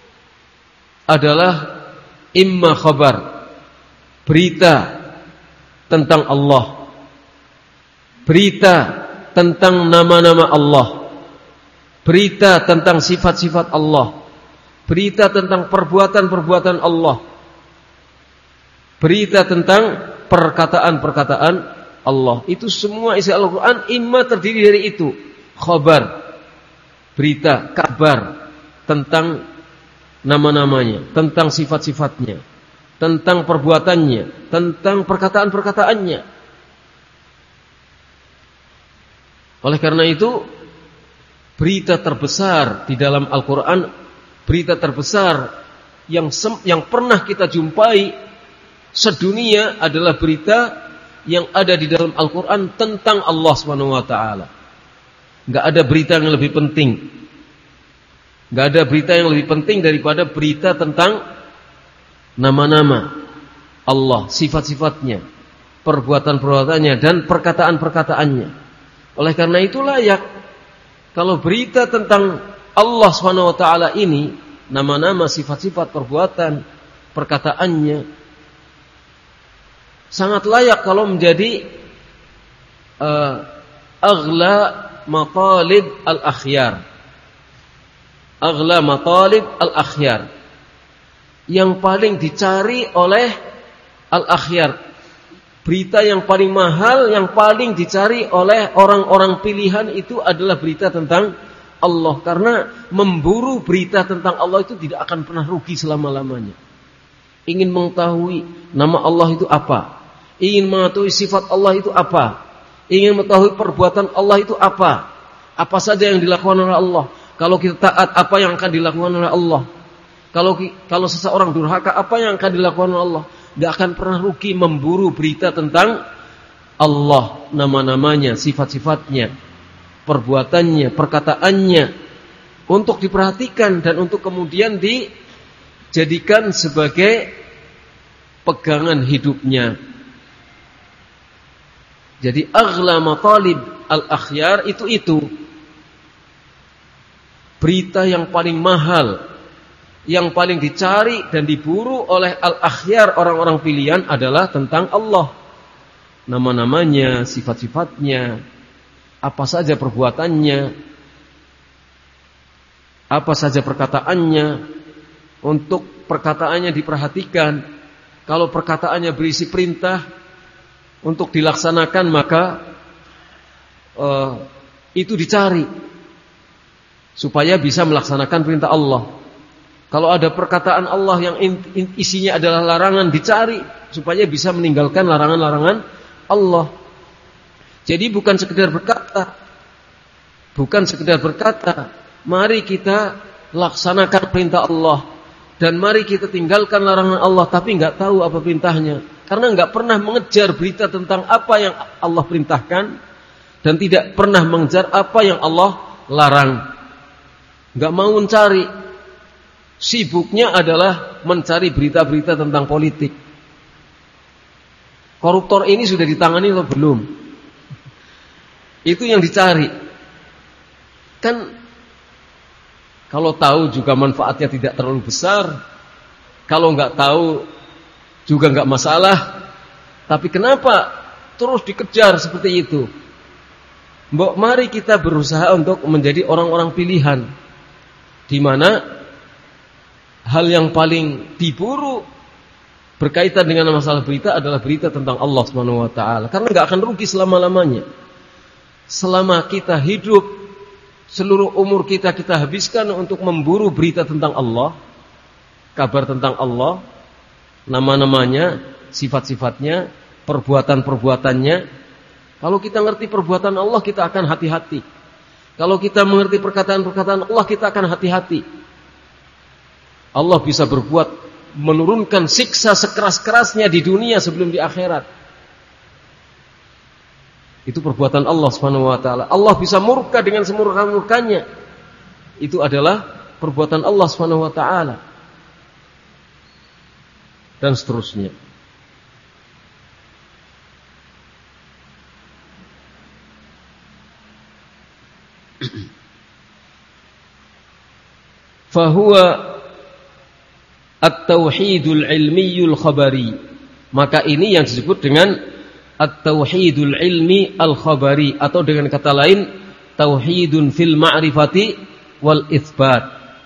adalah imma khabar, berita tentang Allah, berita tentang nama-nama Allah, berita tentang sifat-sifat Allah, berita tentang perbuatan-perbuatan Allah, berita tentang perkataan-perkataan Allah. Itu semua isi Al-Quran imma terdiri dari itu. Khabar, berita, kabar tentang nama-namanya, tentang sifat-sifatnya, tentang perbuatannya, tentang perkataan-perkataannya. Oleh karena itu, berita terbesar di dalam Al-Quran, berita terbesar yang sem- yang pernah kita jumpai sedunia adalah berita yang ada di dalam Al-Quran tentang Allah subhanahu wa taala. Enggak ada berita yang lebih penting. Enggak ada berita yang lebih penting daripada berita tentang nama-nama Allah, sifat-sifatnya, perbuatan-perbuatannya dan perkataan-perkataannya. Oleh karena itu layak kalau berita tentang Allah subhanahu wa taala ini, nama-nama, sifat-sifat, perbuatan, perkataannya, sangat layak kalau menjadi uh, aghla matalib al-akhyar. Aghla matalib al-akhyar, yang paling dicari oleh al-akhyar. Berita yang paling mahal, yang paling dicari oleh orang-orang pilihan itu adalah berita tentang Allah. Karena memburu berita tentang Allah itu tidak akan pernah rugi selama-lamanya. Ingin mengetahui nama Allah itu apa, ingin mengetahui sifat Allah itu apa, ingin mengetahui perbuatan Allah itu apa, apa saja yang dilakukan oleh Allah. Kalau kita taat, apa yang akan dilakukan oleh Allah. Kalau kalau seseorang durhaka, apa yang akan dilakukan oleh Allah. Tidak akan pernah rugi memburu berita tentang Allah, nama-namanya, sifat-sifatnya, perbuatannya, perkataannya, untuk diperhatikan dan untuk kemudian dijadikan sebagai pegangan hidupnya. Jadi aghla matalib al-akhyar itu itu berita yang paling mahal, yang paling dicari dan diburu oleh al-akhyar, orang-orang pilihan adalah tentang Allah. Nama-namanya, sifat-sifatnya, apa saja perbuatannya, apa saja perkataannya. Untuk perkataannya diperhatikan. Kalau perkataannya berisi perintah untuk dilaksanakan, maka uh, itu dicari supaya bisa melaksanakan perintah Allah. Kalau ada perkataan Allah yang isinya adalah larangan, dicari supaya bisa meninggalkan larangan-larangan Allah. Jadi bukan sekedar berkata, bukan sekedar berkata, mari kita laksanakan perintah Allah dan mari kita tinggalkan larangan Allah, tapi nggak tahu apa perintahnya, karena nggak pernah mengejar berita tentang apa yang Allah perintahkan dan tidak pernah mengejar apa yang Allah larang. Nggak mau mencari. Sibuknya adalah mencari berita-berita tentang politik. Koruptor ini sudah ditangani atau belum? Itu yang dicari. Kan kalau tahu juga manfaatnya tidak terlalu besar. Kalau nggak tahu juga nggak masalah. Tapi kenapa terus dikejar seperti itu? Mbok mari kita berusaha untuk menjadi orang-orang pilihan, di mana hal yang paling diburu berkaitan dengan masalah berita adalah berita tentang Allah Subhanahu wa taala. Karena enggak akan rugi selama-lamanya. Selama kita hidup, seluruh umur kita kita habiskan untuk memburu berita tentang Allah, kabar tentang Allah, nama-namanya, sifat-sifatnya, perbuatan-perbuatannya. Kalau kita ngerti perbuatan Allah, kita akan hati-hati. Kalau kita mengerti perkataan-perkataan Allah, kita akan hati-hati. Allah bisa berbuat menurunkan siksa sekeras-kerasnya di dunia sebelum di akhirat. Itu perbuatan Allah Subhanahu wa taala. Allah bisa murka dengan semurka-murkanya. Itu adalah perbuatan Allah Subhanahu wa taala. Dan seterusnya. Fahuwa at-tauhidul ilmiyul khabari. Maka ini yang disebut dengan at-tauhidul ilmi al-khabari, atau dengan kata lain tauhidun fil ma'rifati wal itsbat.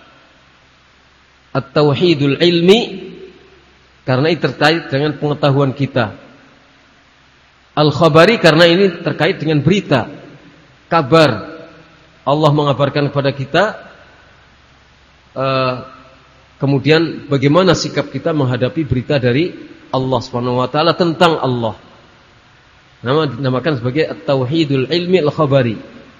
At-tauhidul ilmi karena ini terkait dengan pengetahuan kita. Al-khabari karena ini terkait dengan berita, kabar. Allah mengabarkan kepada kita, uh, kemudian bagaimana sikap kita menghadapi berita dari Allah Subhanahu wa taala tentang Allah. Nama dinamakan sebagai at-tauhidul ilmi al-khabari.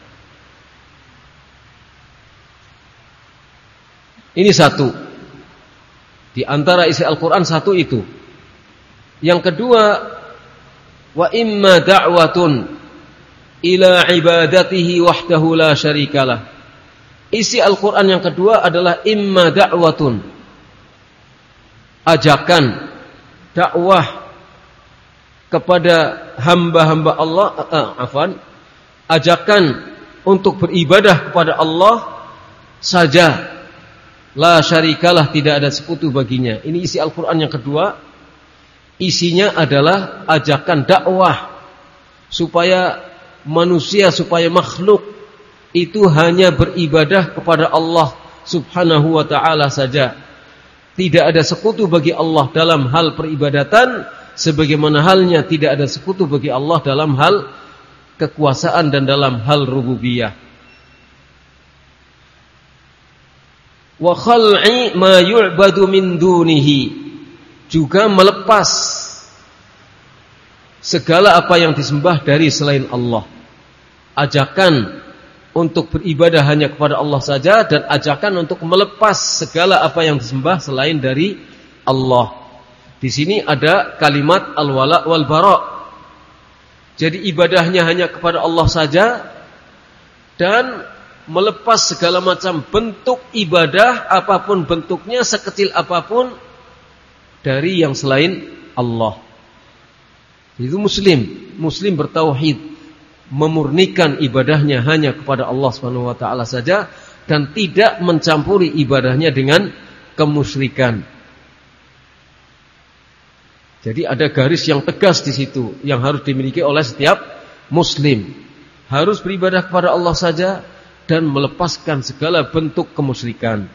Ini satu di antara isi Al-Qur'an, satu itu. Yang kedua, wa imma da'watun ila ibadatihi wahdahu la syarikalah. Isi Al-Qur'an yang kedua adalah imma da'watun, ajakan, dakwah kepada hamba-hamba Allah, uh, afan, ajakan untuk beribadah kepada Allah saja, la syarikalah, tidak ada sekutu baginya. Ini isi Al-Qur'an yang kedua. Isinya adalah ajakan dakwah supaya manusia, supaya makhluk itu hanya beribadah kepada Allah Subhanahu wa ta'ala saja. Tidak ada sekutu bagi Allah dalam hal peribadatan, sebagaimana halnya tidak ada sekutu bagi Allah dalam hal kekuasaan dan dalam hal rububiyah. Wa khal'i ma yu'badu min dunihi, juga melepas segala apa yang disembah dari selain Allah. Ajakan untuk beribadah hanya kepada Allah saja, dan ajakan untuk melepas segala apa yang disembah selain dari Allah. Di sini ada kalimat al-wala wal bara. Jadi ibadahnya hanya kepada Allah saja, dan melepas segala macam bentuk ibadah apapun bentuknya, sekecil apapun, dari yang selain Allah. Itu muslim, muslim bertauhid, memurnikan ibadahnya hanya kepada Allah Subhanahu wa taala saja, dan tidak mencampuri ibadahnya dengan kemusyrikan. Jadi ada garis yang tegas di situ yang harus dimiliki oleh setiap muslim. Harus beribadah kepada Allah saja dan melepaskan segala bentuk kemusyrikan.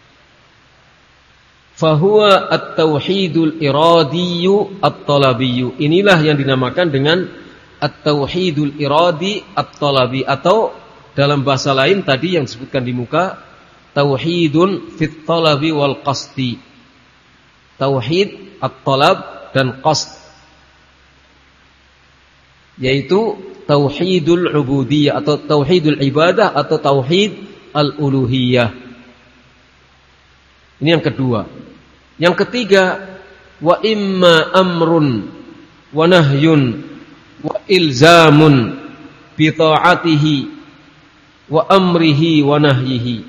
Fahuwa at-tauhidul iradiyyu at-talabiyyu. Inilah yang dinamakan dengan at-tauhidul iradi at-talabi, atau dalam bahasa lain tadi yang disebutkan di muka, tauhidun fit talabi wal qasdi. Tauhid at-talab dan qasd, yaitu tauhidul ubudiyah atau tauhidul ibadah atau tauhid al-uluhiyah. Ini yang kedua. Yang ketiga, wa imma amrun wa nahyun wa ilzamun bi ta'atihi wa amrihi wa nahyihi.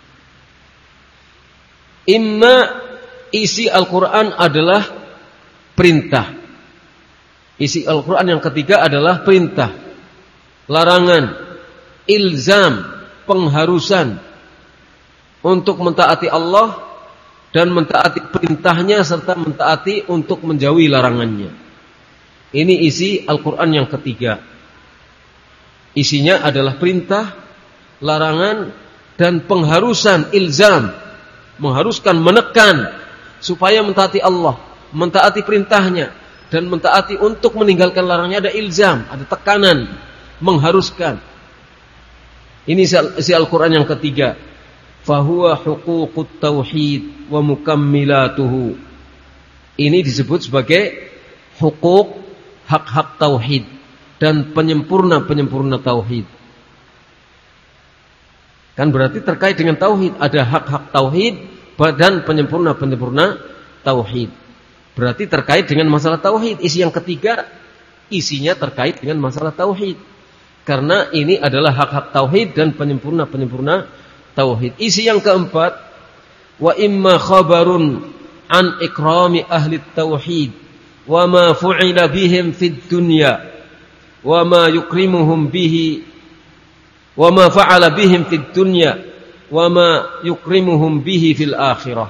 Imma, isi Al-Quran adalah perintah. Isi Al-Quran yang ketiga adalah perintah, larangan, ilzam, pengharusan untuk mentaati Allah dan mentaati perintahnya, serta mentaati untuk menjauhi larangannya. Ini isi Al-Quran yang ketiga. Isinya adalah perintah, larangan, dan pengharusan, ilzam, mengharuskan, menekan supaya mentaati Allah, mentaati perintahnya, dan mentaati untuk meninggalkan larangannya. Ada ilzam, ada tekanan, mengharuskan. Ini isi Al-Quran yang ketiga. Fahuwa huququt tauhid wa mukammilatuhu. Ini disebut sebagai hukuk, hak-hak tauhid dan penyempurna-penyempurna tauhid. Kan berarti terkait dengan tauhid, ada hak-hak tauhid dan penyempurna-penyempurna tauhid. Berarti terkait dengan masalah tauhid. Isi yang ketiga isinya terkait dengan masalah tauhid. Karena ini adalah hak-hak tauhid dan penyempurna-penyempurna tauhid. Isi yang keempat, wa imma khabarun an ikrami ahli tauhid wa ma fu'ila bihim fid dunya wa ma yukrimuhum bihi wa ma fa'ala bihim fid dunya wa ma yukrimuhum bihi fil akhirah.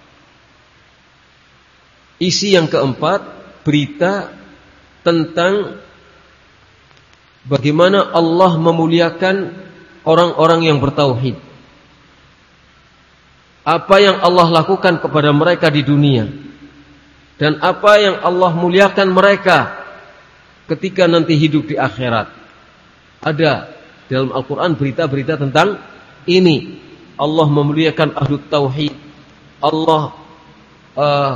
Isi yang keempat, berita tentang bagaimana Allah memuliakan orang-orang yang bertauhid. Apa yang Allah lakukan kepada mereka di dunia dan apa yang Allah muliakan mereka ketika nanti hidup di akhirat. Ada dalam Al-Quran berita-berita tentang ini. Allah memuliakan ahlu tauhid. Allah uh,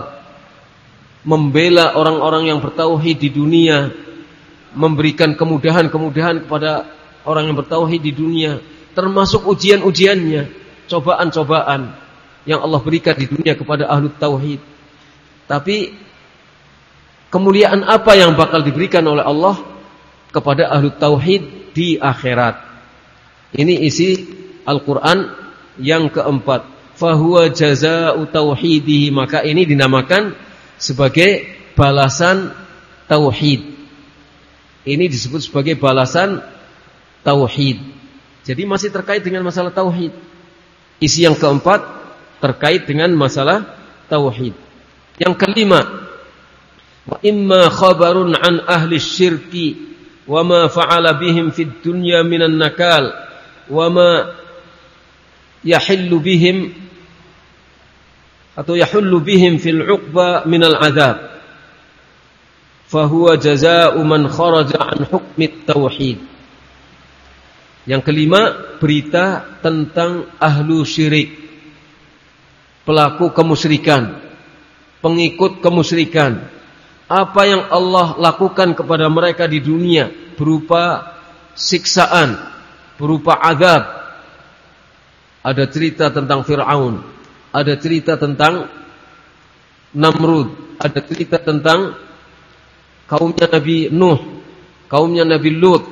membela orang-orang yang bertauhid di dunia, memberikan kemudahan-kemudahan kepada orang yang bertauhid di dunia, termasuk ujian-ujiannya, cobaan-cobaan yang Allah berikan di dunia kepada ahlu tauhid. Tapi kemuliaan apa yang bakal diberikan oleh Allah kepada ahlu tauhid di akhirat? Ini isi Al-Quran yang keempat. Fahuwa jaza'u tauhidihi. Maka ini dinamakan sebagai balasan tauhid. Ini disebut sebagai balasan tauhid. Jadi masih terkait dengan masalah tauhid. Isi yang keempat terkait dengan masalah tauhid. Yang kelima, wa imma khabarun an ahli syirki wa ma fa'ala bihim fid dunya minan nakal wa ma yahillu bihim atau yahullu bihim fil 'uqba minal 'adzab. Fahuwa jazaa'u man kharaja an hukmit tauhid. Yang kelima, berita tentang ahlu syirik, pelaku kemusyrikan, pengikut kemusyrikan. Apa yang Allah lakukan kepada mereka di dunia berupa siksaan, berupa azab. Ada cerita tentang Fir'aun, ada cerita tentang Namrud, ada cerita tentang kaumnya Nabi Nuh, kaumnya Nabi Lut,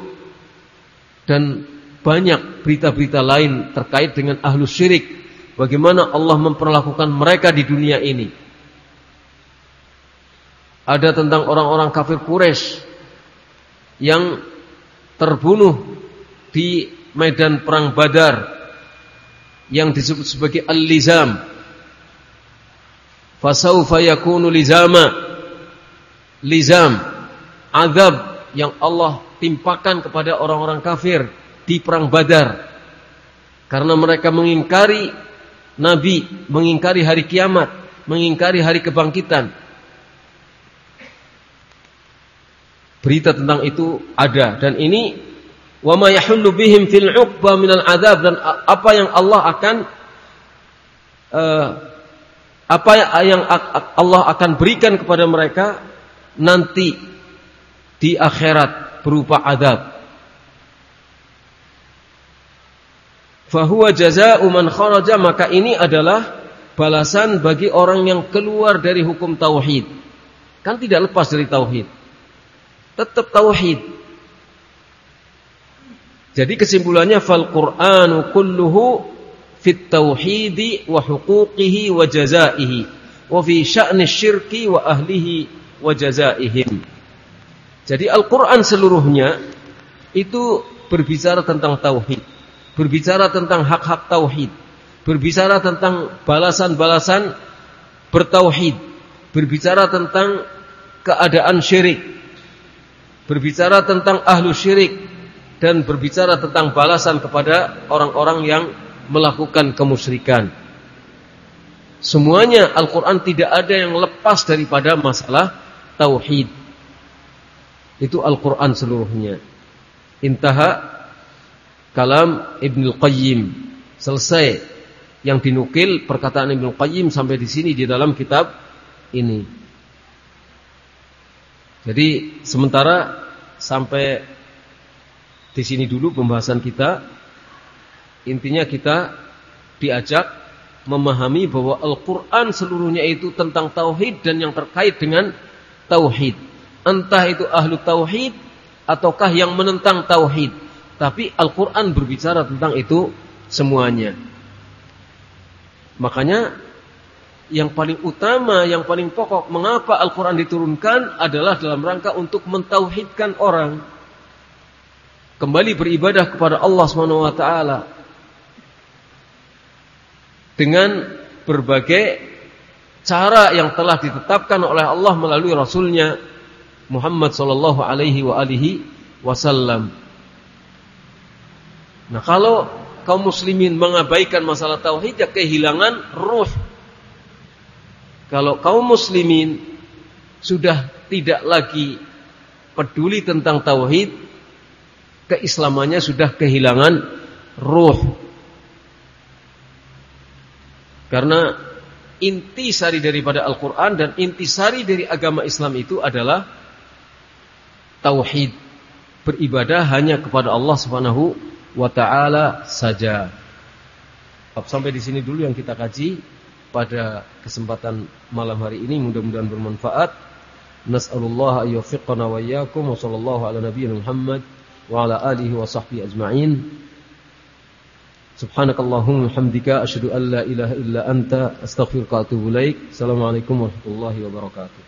dan banyak berita-berita lain terkait dengan ahlu syirik. Bagaimana Allah memperlakukan mereka di dunia ini. Ada tentang orang-orang kafir Quraisy yang terbunuh di medan perang Badar, yang disebut sebagai al-lizam. Fasawfa yakunu lizama. Lizam, azab yang Allah timpakan kepada orang-orang kafir di perang Badar, karena mereka mengingkari Nabi, mengingkari hari kiamat, mengingkari hari kebangkitan. Berita tentang itu ada, dan ini wa ma yahullu bihim fil 'uqba minal adzab, dan apa yang Allah akan uh, apa yang Allah akan berikan kepada mereka nanti di akhirat berupa azab. Fahuwa jazaa'u man kharaja, maka ini adalah balasan bagi orang yang keluar dari hukum tauhid. Kan tidak lepas dari tauhid, tetap tauhid. Jadi kesimpulannya, fal Qur'anu kulluhu fit tauhidi wa huquqihi wa jazaihi wa fi sya'ni syirki wa ahlihi wa jazaihim. Jadi Al-Quran seluruhnya itu berbicara tentang tauhid, berbicara tentang hak-hak tauhid, berbicara tentang balasan-balasan bertauhid, berbicara tentang keadaan syirik, berbicara tentang ahlu syirik, dan berbicara tentang balasan kepada orang-orang yang melakukan kemusyrikan. Semuanya Al-Quran tidak ada yang lepas daripada masalah tauhid. Itu Al-Quran seluruhnya. Intaha kalam Ibnul Qayyim. Selesai yang dinukil perkataan Ibnul Qayyim sampai di sini di dalam kitab ini. Jadi sementara sampai di sini dulu pembahasan kita. Intinya kita diajak memahami bahwa Al-Quran seluruhnya itu tentang tauhid dan yang terkait dengan tauhid. Entah itu ahlu tauhid ataukah yang menentang tauhid. Tapi Al-Quran berbicara tentang itu semuanya. Makanya yang paling utama, yang paling pokok mengapa Al-Quran diturunkan adalah dalam rangka untuk mentauhidkan orang. Kembali beribadah kepada Allah subhanahu wa taala dengan berbagai cara yang telah ditetapkan oleh Allah melalui Rasulnya Muhammad sallallahu alaihi wa alihi wasallam. Nah, kalau kaum muslimin mengabaikan masalah tauhid, ya kehilangan ruh. Kalau kaum muslimin sudah tidak lagi peduli tentang tauhid, keislamannya sudah kehilangan ruh. Karena intisari daripada Al-Quran dan intisari dari agama Islam itu adalah tauhid. Beribadah hanya kepada Allah subhanahu wa ta'ala saja. Sampai di sini dulu yang kita kaji pada kesempatan malam hari ini. Mudah-mudahan bermanfaat. Nas'alullah ayyufiqana wa iyyakum wa sallallahu ala nabiyyina Muhammad wa ala alihi wa sahbihi ajma'in. Subhanakallahumma hamdika asyhadu an la ilaha illa anta astaghfiruka wa atubu ilaik. Assalamualaikum warahmatullahi wabarakatuh.